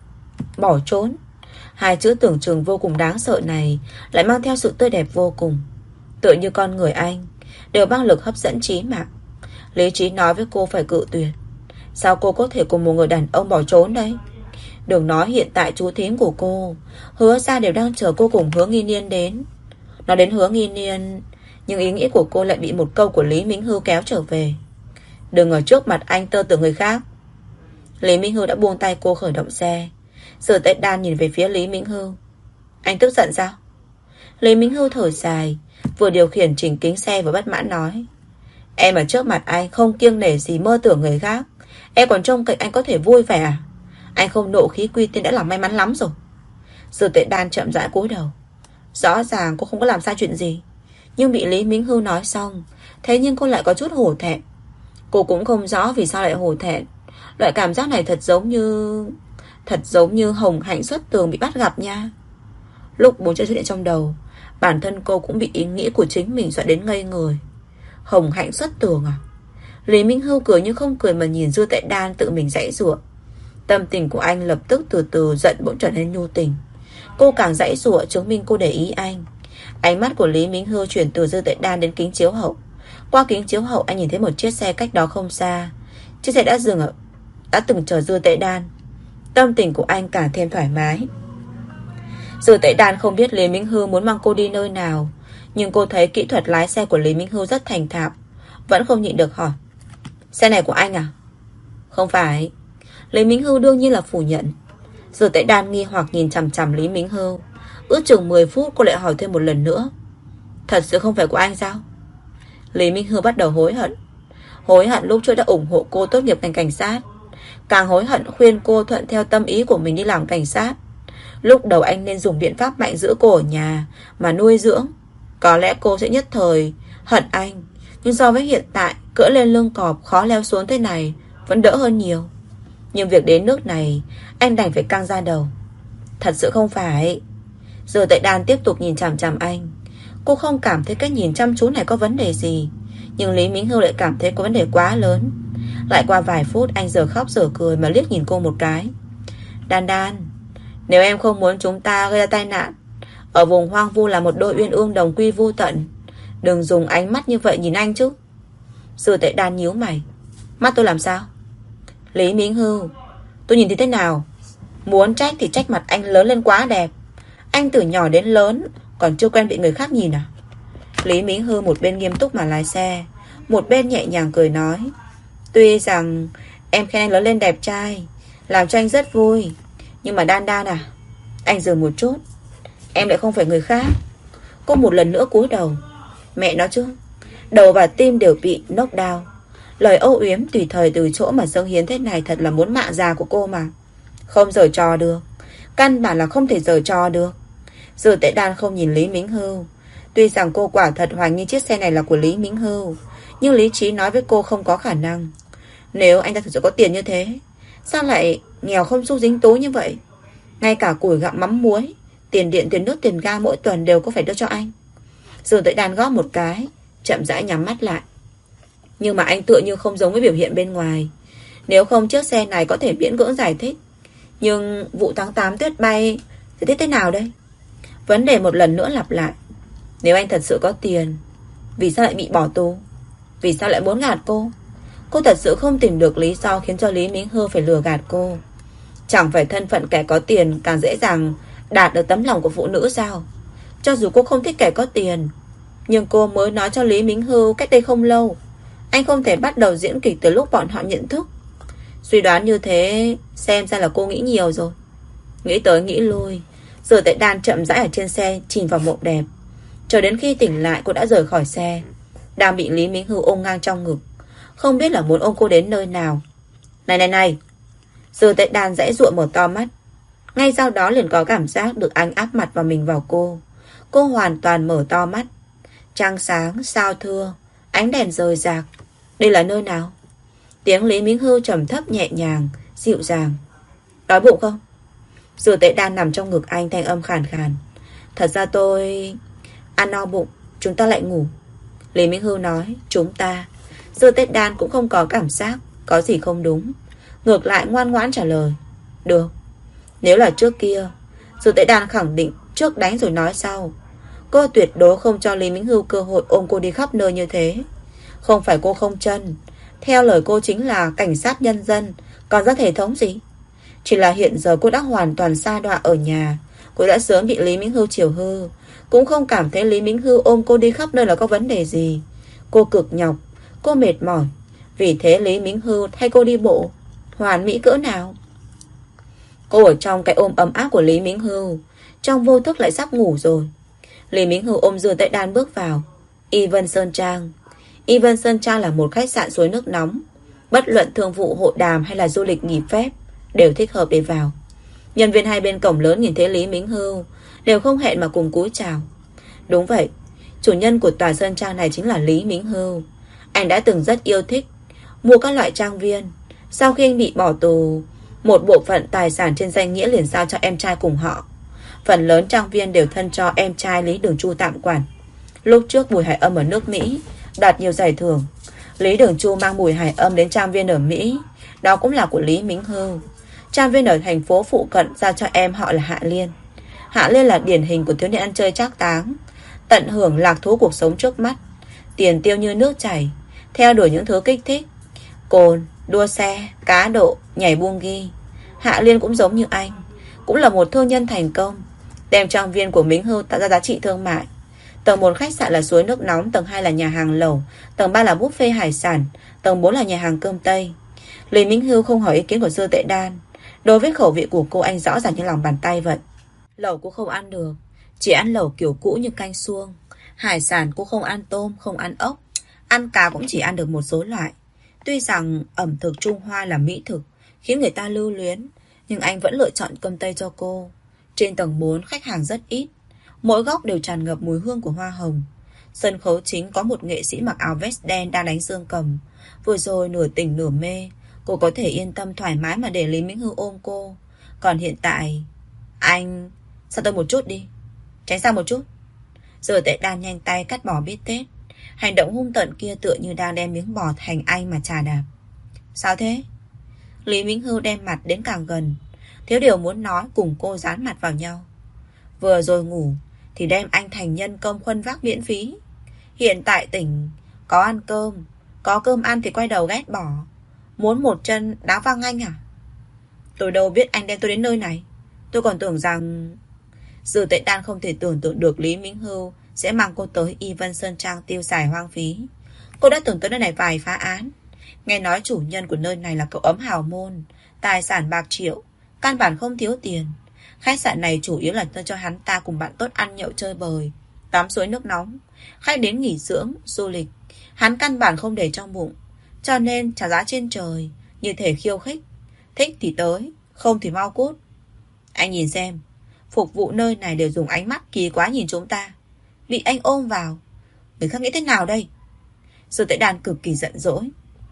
Bỏ trốn. Hai chữ tưởng chừng vô cùng đáng sợ này lại mang theo sự tươi đẹp vô cùng. Tựa như con người anh đều mang lực hấp dẫn chí mạng. Lý trí nói với cô phải cự tuyệt. Sao cô có thể cùng một người đàn ông bỏ trốn đấy? Đừng nói hiện tại chú thím của cô, Hứa ra đều đang chờ cô cùng Hứa Nghi Niên đến. Nói đến Hứa Nghi Niên, nhưng ý nghĩ của cô lại bị một câu của Lý Minh Hưu kéo trở về. Đừng ở trước mặt anh tơ tưởng người khác. Lý Minh Hưu đã buông tay cô khởi động xe. Dư Tệ Đan nhìn về phía Lý Minh Hưu. Anh tức giận sao? Lý Minh Hưu thở dài, vừa điều khiển chỉnh kính xe vừa bất mãn nói. Em ở trước mặt anh không kiêng nể gì mơ tưởng người khác, em còn trông cậy anh có thể vui vẻ à? Anh không nộ khí quy tiên đã là may mắn lắm rồi. Dư Tệ Đan chậm rãi cúi đầu. Rõ ràng cô không có làm sai chuyện gì, nhưng bị Lý Minh Hưu nói xong, thế nhưng cô lại có chút hổ thẹn. Cô cũng không rõ vì sao lại hổ thẹn. Loại cảm giác này thật giống như Hồng Hạnh xuất tường bị bắt gặp nha. Lúc bốn chữ xuất hiện trong đầu, bản thân cô cũng bị ý nghĩ của chính mình dọa đến ngây người. Hồng Hạnh xuất tường à? Lý Minh Hưu cười như không cười mà nhìn Dư Tệ Đan tự mình giãy giụa. Tâm tình của anh lập tức từ từ giận bỗng trở nên nhu tình. Cô càng giãy giụa chứng minh cô để ý anh. Ánh mắt của Lý Minh Hưu chuyển từ Dư Tệ Đan đến kính chiếu hậu. Qua kính chiếu hậu anh nhìn thấy một chiếc xe cách đó không xa. Chiếc xe đã từng chờ Dư Tệ Đan. Tâm tình của anh càng thêm thoải mái. Dư Tệ Đan không biết Lý Minh Hưu muốn mang cô đi nơi nào, nhưng cô thấy kỹ thuật lái xe của Lý Minh Hưu rất thành thạo, vẫn không nhịn được hỏi. Xe này của anh à? Không phải. Lý Minh Hưu đương nhiên là phủ nhận. Dư Tệ Đan nghi hoặc nhìn chằm chằm Lý Minh Hưu. Ước chừng 10 phút cô lại hỏi thêm một lần nữa. Thật sự không phải của anh sao? Lý Minh Hưu bắt đầu hối hận. Hối hận lúc trước đã ủng hộ cô tốt nghiệp ngành cảnh sát, càng hối hận khuyên cô thuận theo tâm ý của mình đi làm cảnh sát. Lúc đầu anh nên dùng biện pháp mạnh giữ cô ở nhà mà nuôi dưỡng. Có lẽ cô sẽ nhất thời hận anh, nhưng so với hiện tại cỡ lên lưng cọp khó leo xuống thế này vẫn đỡ hơn nhiều. Nhưng việc đến nước này anh đành phải căng ra đầu. Thật sự không phải. Giờ Tệ Đan tiếp tục nhìn chằm chằm anh. Cô không cảm thấy cái nhìn chăm chú này có vấn đề gì, nhưng Lý Minh Hưu lại cảm thấy có vấn đề quá lớn. Lại qua vài phút anh giờ khóc giờ cười mà liếc nhìn cô một cái. Đan Đan, nếu em không muốn chúng ta gây ra tai nạn, ở vùng hoang vu là một đôi uyên ương đồng quy vu tận, đừng dùng ánh mắt như vậy nhìn anh chứ. Sư Tệ Đan nhíu mày. Mắt tôi làm sao? Lý Minh Hưu, tôi nhìn thấy thế nào? Muốn trách thì trách mặt anh lớn lên quá đẹp. Anh từ nhỏ đến lớn còn chưa quen bị người khác nhìn à? Lý Minh Hưu một bên nghiêm túc mà lái xe, một bên nhẹ nhàng cười nói. Tuy rằng em khen anh lớn lên đẹp trai, làm cho anh rất vui, nhưng mà Đan Đan à, anh dừng một chút, em lại không phải người khác. Cô một lần nữa cúi đầu. Mẹ nói chứ, đầu và tim đều bị knock down. Lời âu yếm tùy thời từ chỗ mà dâng hiến thế này thật là muốn mạng già của cô mà. Không giở trò được, căn bản là không thể giở trò được. Giờ Tệ Đan không nhìn Lý Minh Hưu. Tuy rằng cô quả thật hoài nghi chiếc xe này là của Lý Minh Hưu, nhưng lý trí nói với cô không có khả năng. Nếu anh ta thực sự có tiền như thế, sao lại nghèo không xu dính túi như vậy? Ngay cả củi gạo mắm muối, tiền điện, tiền nước, tiền ga mỗi tuần đều có phải đưa cho anh. Giờ Tệ Đan góp một cái, chậm rãi nhắm mắt lại. Nhưng mà anh tựa như không giống với biểu hiện bên ngoài. Nếu không chiếc xe này có thể miễn cưỡng giải thích, nhưng vụ tháng 8 tuyết bay thì thế nào đây? Vấn đề một lần nữa lặp lại. Nếu anh thật sự có tiền, vì sao lại bị bỏ tù? Vì sao lại muốn gạt cô? Cô thật sự không tìm được lý do khiến cho Lý Minh Hưu phải lừa gạt cô. Chẳng phải thân phận kẻ có tiền càng dễ dàng đạt được tấm lòng của phụ nữ sao? Cho dù cô không thích kẻ có tiền, nhưng cô mới nói cho Lý Minh Hưu cách đây không lâu, anh không thể bắt đầu diễn kịch từ lúc bọn họ nhận thức. Suy đoán như thế, xem ra là cô nghĩ nhiều rồi. Nghĩ tới nghĩ lui, Giờ Tệ Đan chậm rãi ở trên xe chìm vào mộng đẹp. Cho đến khi tỉnh lại cô đã rời khỏi xe, đang bị Lý Minh Hưu ôm ngang trong ngực, không biết là muốn ôm cô đến nơi nào. Này. Giờ Tệ Đan giãy giụa mở to mắt. Ngay sau đó liền có cảm giác được anh áp mặt vào mình vào cô. Cô hoàn toàn mở to mắt. Trăng sáng, sao thưa, ánh đèn rời rạc. Đây là nơi nào? Tiếng Lý Minh Hưu trầm thấp nhẹ nhàng, dịu dàng. Đói bụng không? Giờ Tệ Đan nằm trong ngực anh, thanh âm khàn khàn. Thật ra tôi... ăn no bụng, chúng ta lại ngủ. Lý Minh Hưu nói, chúng ta. Giờ Tệ Đan cũng không có cảm giác có gì không đúng, ngược lại ngoan ngoãn trả lời. Được. Nếu là trước kia, Giờ Tệ Đan khẳng định trước đánh rồi nói sau. Cô tuyệt đối không cho Lý Minh Hưu cơ hội ôm cô đi khắp nơi như thế. Không phải cô không chân, theo lời cô chính là cảnh sát nhân dân, còn rất hệ thống gì. Chỉ là hiện giờ cô đã hoàn toàn sa đọa ở nhà. Cô đã sớm bị Lý Minh Hưu chiều hư, cũng không cảm thấy Lý Minh Hưu ôm cô đi khắp nơi là có vấn đề gì. Cô cực nhọc, cô mệt mỏi, vì thế Lý Minh Hưu thay cô đi bộ. Hoàn mỹ cỡ nào. Cô ở trong cái ôm ấm áp của Lý Minh Hưu, trong vô thức lại sắp ngủ rồi. Lý Minh Hưu ôm Dương Tệ Đan bước vào Evan Sơn Trang. Evan Sơn Trang là một khách sạn suối nước nóng. Bất luận thương vụ, hội đàm hay là du lịch nghỉ phép đều thích hợp để vào. Nhân viên hai bên cổng lớn nhìn thấy Lý Minh Hưu đều không hẹn mà cùng cúi chào. Đúng vậy, chủ nhân của tòa Sơn Trang này chính là Lý Minh Hưu. Anh đã từng rất yêu thích mua các loại trang viên. Sau khi anh bị bỏ tù, một bộ phận tài sản trên danh nghĩa liền giao cho em trai cùng họ. Phần lớn trang viên đều thân cho em trai Lý Đường Chu tạm quản. Lúc trước Bùi Hải Âm ở nước Mỹ đạt nhiều giải thưởng, Lý Đường Chu mang Bùi Hải Âm đến trang viên ở Mỹ, đó cũng là của Lý Minh Hưu. Trang viên ở thành phố phụ cận giao cho em họ là Hạ Liên. Hạ Liên là điển hình của thiếu niên ăn chơi trác táng, tận hưởng lạc thú cuộc sống trước mắt, tiền tiêu như nước chảy, theo đuổi những thứ kích thích, cồn, đua xe, cá độ, nhảy buông ghi. Hạ Liên cũng giống như anh, cũng là một thương nhân thành công, đem trang viên của Minh Hưu tạo ra giá trị thương mại. Tầng 1 khách sạn là suối nước nóng, tầng 2 là nhà hàng lẩu, tầng 3 là buffet hải sản, tầng 4 là nhà hàng cơm Tây. Lý Minh Hưu không hỏi ý kiến của Dư Tệ Đan. Đối với khẩu vị của cô, anh rõ ràng như lòng bàn tay vậy. Lẩu cô không ăn được, chỉ ăn lẩu kiểu cũ như canh suông. Hải sản cô không ăn tôm, không ăn ốc, Ăn cá cũng chỉ ăn được một số loại. Tuy rằng ẩm thực Trung Hoa là mỹ thực, khiến người ta lưu luyến, nhưng anh vẫn lựa chọn cơm tây cho cô. Trên tầng 4 khách hàng rất ít, mỗi góc đều tràn ngập mùi hương của hoa hồng. Sân khấu chính có một nghệ sĩ mặc áo vest đen đang đánh dương cầm. Vừa rồi nửa tỉnh nửa mê, cô có thể yên tâm thoải mái mà để Lý Minh Hưu ôm cô. Còn hiện tại, anh... Sao tôi một chút đi, tránh xa một chút. Giờ Tệ Đan nhanh tay cắt bỏ bít tết. Hành động hung tợn kia tựa như đang đem miếng bò thành anh mà chà đạp. Sao thế? Lý Minh Hưu đem mặt đến càng gần, thiếu điều muốn nói cùng cô dán mặt vào nhau. Vừa rồi ngủ thì đem anh thành nhân công khuân vác miễn phí. Hiện tại tỉnh, có ăn cơm, có cơm ăn thì quay đầu ghét bỏ. Muốn một chân đá văng anh à? Tôi đâu biết anh đem tôi đến nơi này. Tôi còn tưởng rằng... Dư Tệ Đan không thể tưởng tượng được Lý Minh Hưu sẽ mang cô tới Y Vân Sơn Trang tiêu xài hoang phí. Cô đã từng tới nơi này vài phá án. Nghe nói chủ nhân của nơi này là cậu ấm hào môn, tài sản bạc triệu, căn bản không thiếu tiền. Khách sạn này chủ yếu là nơi cho hắn ta cùng bạn tốt ăn nhậu chơi bời, tắm suối nước nóng. Khách đến nghỉ dưỡng, du lịch, hắn căn bản không để trong bụng. Cho nên trả giá trên trời, như thể khiêu khích. Thích thì tới, không thì mau cút. Anh nhìn xem, phục vụ nơi này đều dùng ánh mắt kỳ quá nhìn chúng ta. Bị anh ôm vào, người khác nghĩ thế nào đây? Dư Tệ Đan cực kỳ giận dỗi.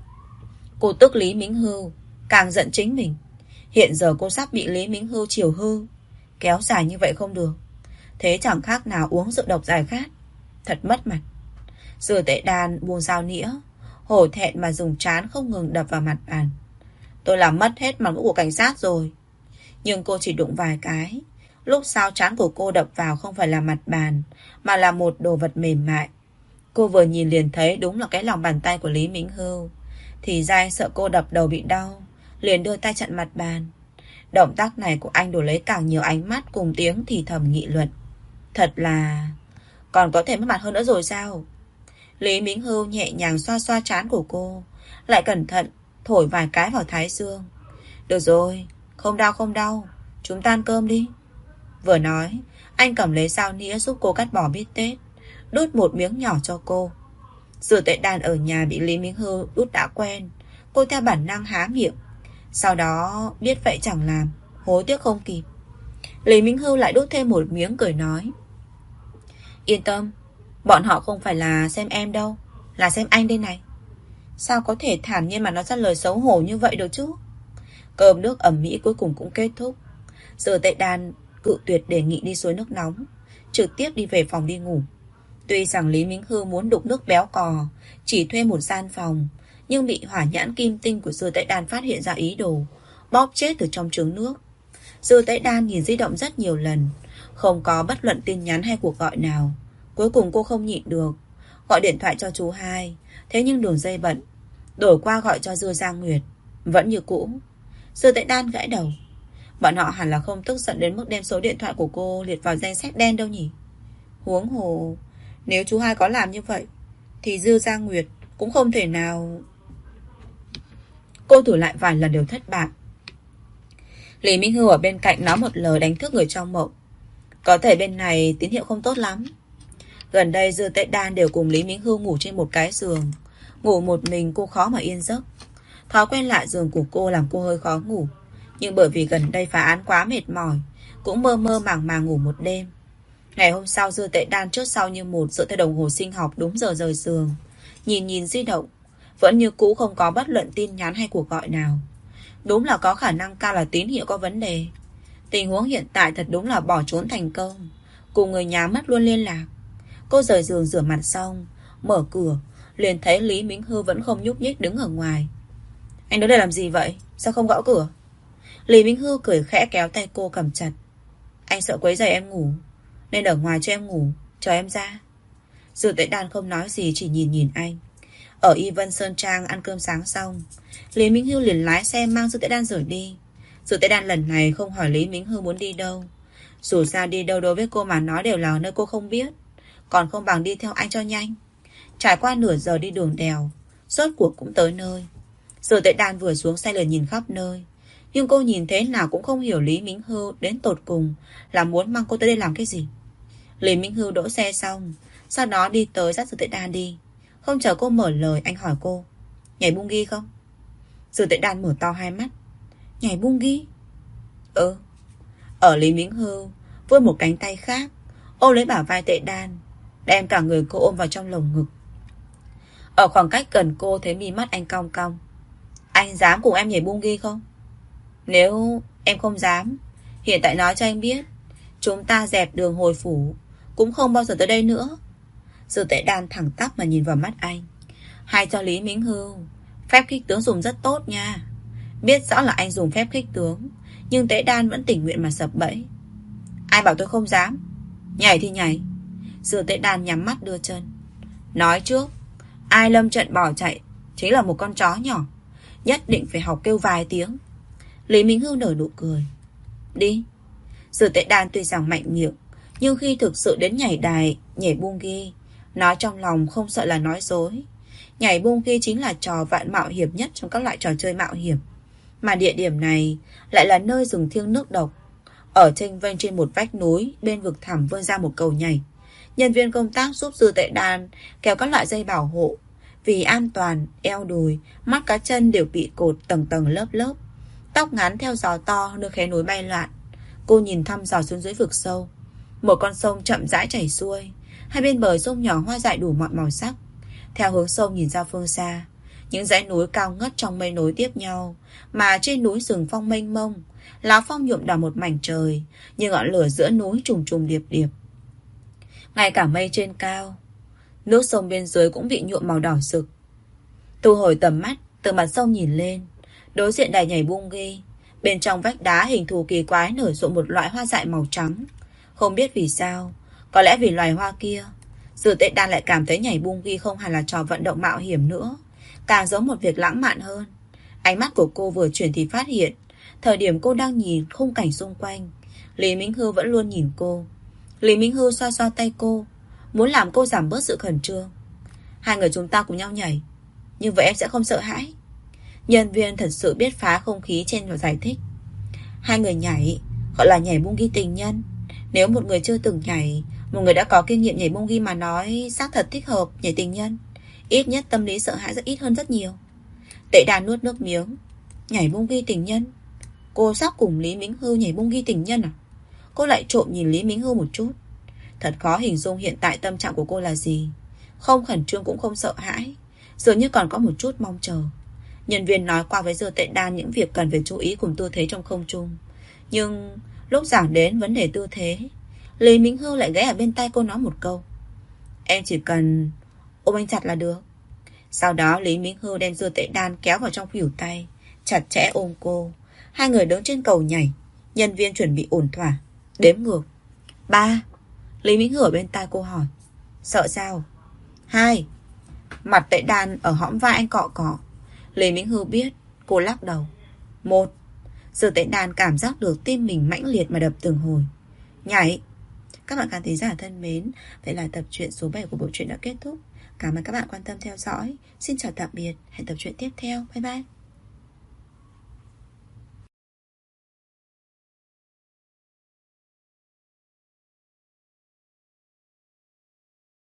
Cô tức Lý Minh Hưu, càng giận chính mình. Hiện giờ cô sắp bị Lý Minh Hưu chiều hư. Kéo dài như vậy không được. Thế chẳng khác nào uống rượu độc giải khát. Thật mất mặt. Dư Tệ Đan buông dao nĩa, hổ thẹn mà dùng trán không ngừng đập vào mặt bàn. Tôi làm mất hết mặt mũi của cảnh sát rồi. Nhưng cô chỉ đụng vài cái. Lúc sau trán của cô đập vào không phải là mặt bàn, mà là một đồ vật mềm mại. Cô vừa nhìn liền thấy đúng là cái lòng bàn tay của Lý Minh Hưu. Thì ra sợ cô đập đầu bị đau, liền đưa tay chặn mặt bàn. Động tác này của anh đổi lấy càng nhiều ánh mắt cùng tiếng thì thầm nghị luận. Thật là... Còn có thể mất mặt hơn nữa rồi sao? Lý Minh Hưu nhẹ nhàng xoa xoa trán của cô, lại cẩn thận thổi vài cái vào thái dương. Được rồi, không đau không đau, chúng ta ăn cơm đi. Vừa nói, anh cầm lấy dao nĩa giúp cô cắt bỏ bít tết, đút một miếng nhỏ cho cô. Dư Tệ Đan ở nhà bị Lý Minh Hưu đút đã quen, cô theo bản năng há miệng. Sau đó biết vậy chẳng làm, hối tiếc không kịp. Lý Minh Hưu lại đút thêm một miếng cười nói. Yên tâm, bọn họ không phải là xem em đâu, là xem anh đây này. Sao có thể thản nhiên mà nói ra lời xấu hổ như vậy được chứ? Cơm nước ẩm mỹ cuối cùng cũng kết thúc. Dư Tệ Đan cự tuyệt đề nghị đi suối nước nóng, trực tiếp đi về phòng đi ngủ. Tuy rằng Lý Minh Hưu muốn đục nước béo cò, chỉ thuê một gian phòng, nhưng bị hỏa nhãn kim tinh của Dư Tệ Đan phát hiện ra ý đồ, bóp chết từ trong trứng nước. Dư Tệ Đan nhìn di động rất nhiều lần, không có bất luận tin nhắn hay cuộc gọi nào. Cuối cùng cô không nhịn được, gọi điện thoại cho chú hai. Thế nhưng đường dây bận, đổi qua gọi cho Dư Giang Nguyệt, vẫn như cũ. Dư Tệ Đan gãi đầu. Bọn họ hẳn là không tức giận đến mức đem số điện thoại của cô liệt vào danh sách đen đâu nhỉ. Huống hồ, nếu chú hai có làm như vậy thì Dư Giang Nguyệt cũng không thể nào. Cô thử lại vài lần đều thất bại. Lý Minh Hưu ở bên cạnh nói một lời đánh thức người trong mộng. Có thể bên này tín hiệu không tốt lắm. Gần đây Dư Tệ Đan đều cùng Lý Minh Hưu ngủ trên một cái giường. Ngủ một mình cô khó mà yên giấc. Thói quen lại giường của cô làm cô hơi khó ngủ. Nhưng bởi vì gần đây phá án quá mệt mỏi, cũng mơ mơ màng màng ngủ một đêm. Ngày hôm sau Dư Tệ Đan trước sau như một dựa theo đồng hồ sinh học đúng giờ rời giường. Nhìn di động, vẫn như cũ không có bất luận tin nhắn hay cuộc gọi nào. Đúng là có khả năng cao là tín hiệu có vấn đề. Tình huống hiện tại thật đúng là bỏ trốn thành công, cùng người nhà mất luôn liên lạc. Cô rời giường rửa mặt xong, mở cửa, liền thấy Lý Minh Hưu vẫn không nhúc nhích đứng ở ngoài. Anh đến đây làm gì vậy? Sao không gõ cửa? Lý Minh Hưu cười khẽ kéo tay cô cầm chặt. Anh sợ quấy rầy em ngủ, nên ở ngoài cho em ngủ, chờ em ra. Dư Tệ Đan không nói gì, chỉ nhìn anh. Ở Y Vân Sơn Trang ăn cơm sáng xong, Lý Minh Hưu liền lái xe mang Dư Tệ Đan rời đi. Dư Tệ Đan lần này không hỏi Lý Minh Hưu muốn đi đâu. Dù sao đi đâu đối với cô mà nói đều là nơi cô không biết, còn không bằng đi theo anh cho nhanh. Trải qua nửa giờ đi đường đèo, rốt cuộc cũng tới nơi. Dư Tệ Đan vừa xuống xe liền nhìn khắp nơi, nhưng cô nhìn thế nào cũng không hiểu Lý Minh Hưu đến tột cùng là muốn mang cô tới đây làm cái gì. Lý Minh Hưu đỗ xe xong, sau đó đi tới dắt Dư Tệ Đan đi. Không chờ cô mở lời, anh hỏi cô: nhảy bungee không? Dư Tuệ Đan mở to hai mắt. Nhảy bungee? Ừ. Ở Lý Minh Hưu vươn một cánh tay khác ôm lấy bả vai Tuệ Đan, đem cả người cô ôm vào trong lồng ngực. Ở khoảng cách gần cô thấy mí mắt anh cong cong. Anh dám cùng em nhảy bungee không? Nếu em không dám, hiện tại nói cho anh biết, chúng ta dẹp đường hồi phủ, cũng không bao giờ tới đây nữa. Dư Tuệ Đan thẳng tắp mà nhìn vào mắt anh. Hay cho Lý Minh Hưu, phép khích tướng dùng rất tốt nha. Biết rõ là anh dùng phép khích tướng, nhưng Tuệ Đan vẫn tình nguyện mà sập bẫy. Ai bảo tôi không dám? Nhảy thì nhảy. Dư Tuệ Đan nhắm mắt đưa chân. Nói trước, ai lâm trận bỏ chạy chính là một con chó nhỏ, nhất định phải học kêu vài tiếng. Lý Minh Hưu nở nụ cười. Đi. Dư Tuệ Đan tuy rằng mạnh miệng, nhưng khi thực sự đến nhảy đài, nhảy bungee, nói trong lòng không sợ là nói dối. Nhảy bungee chính là trò vạn mạo hiểm nhất trong các loại trò chơi mạo hiểm. Mà địa điểm này lại là nơi rừng thiêng nước độc. Ở chênh vênh trên một vách núi, bên vực thẳm vươn ra một cầu nhảy. Nhân viên công tác giúp Dư Tuệ Đan kéo các loại dây bảo hộ. Vì an toàn, eo đùi, mắt cá chân đều bị cột tầng tầng lớp lớp. Tóc ngắn theo gió to nơi khe núi bay loạn. Cô nhìn thăm dò xuống dưới vực sâu. Một con sông chậm rãi chảy xuôi. Hai bên bờ sông nhỏ hoa dại đủ mọi màu sắc. Theo hướng sông nhìn ra phương xa, những dãy núi cao ngất trong mây nối tiếp nhau, mà trên núi rừng phong mênh mông, lá phong nhuộm đỏ một mảnh trời, như ngọn lửa giữa núi trùng trùng điệp điệp. Ngay cả mây trên cao, nước sông bên dưới cũng bị nhuộm màu đỏ rực. Thu hồi tầm mắt, từ mặt sông nhìn lên, đối diện đài nhảy bungee, bên trong vách đá hình thù kỳ quái nở rộ một loại hoa dại màu trắng. Không biết vì sao, có lẽ vì loài hoa kia, Dư Tuệ Đan lại cảm thấy nhảy bungee không hẳn là trò vận động mạo hiểm nữa, càng giống một việc lãng mạn hơn. Ánh mắt của cô vừa chuyển thì phát hiện, thời điểm cô đang nhìn khung cảnh xung quanh, Lý Minh Hưu vẫn luôn nhìn cô. Lý Minh Hưu xoa xoa tay cô, muốn làm cô giảm bớt sự khẩn trương. Hai người chúng ta cùng nhau nhảy, như vậy em sẽ không sợ hãi. Nhân viên thật sự biết phá không khí trên và giải thích. Hai người nhảy gọi là nhảy bungee tình nhân. Nếu một người chưa từng nhảy, một người đã có kinh nghiệm nhảy bungee mà nói, xác thật thích hợp nhảy tình nhân. Ít nhất tâm lý sợ hãi rất ít hơn rất nhiều. Tuệ Đan nuốt nước miếng. Nhảy bungee tình nhân? Cô sắp cùng Lý Minh Hưu nhảy bungee tình nhân à? Cô lại trộm nhìn Lý Minh Hưu một chút. Thật khó hình dung hiện tại tâm trạng của cô là gì. Không khẩn trương cũng không sợ hãi, dường như còn có một chút mong chờ. Nhân viên nói qua với Dư Tuệ Đan những việc cần phải chú ý cùng tư thế trong không trung. Nhưng lúc giảng đến vấn đề tư thế, Lý Minh Hưu lại ghé ở bên tai cô nói một câu: em chỉ cần ôm anh chặt là được. Sau đó Lý Minh Hưu đem Dư Tuệ Đan kéo vào trong khuỷu tay, chặt chẽ ôm cô. Hai người đứng trên cầu nhảy. Nhân viên chuẩn bị ổn thỏa, đếm ngược. 3. Lý Minh Hưu ở bên tai cô hỏi: sợ sao? 2. Mặt Tuệ Đan ở hõm vai anh cọ cọ. Lý Minh Hưu biết. Cô lắc đầu. 1. Dư Tuệ Đan cảm giác được tim mình mãnh liệt mà đập từng hồi. Nhảy. Các bạn khán thính giả thân mến, vậy là tập truyện số 7 của bộ truyện đã kết thúc. Cảm ơn các bạn quan tâm theo dõi. Xin chào tạm biệt. Hẹn tập truyện tiếp theo. Bye bye.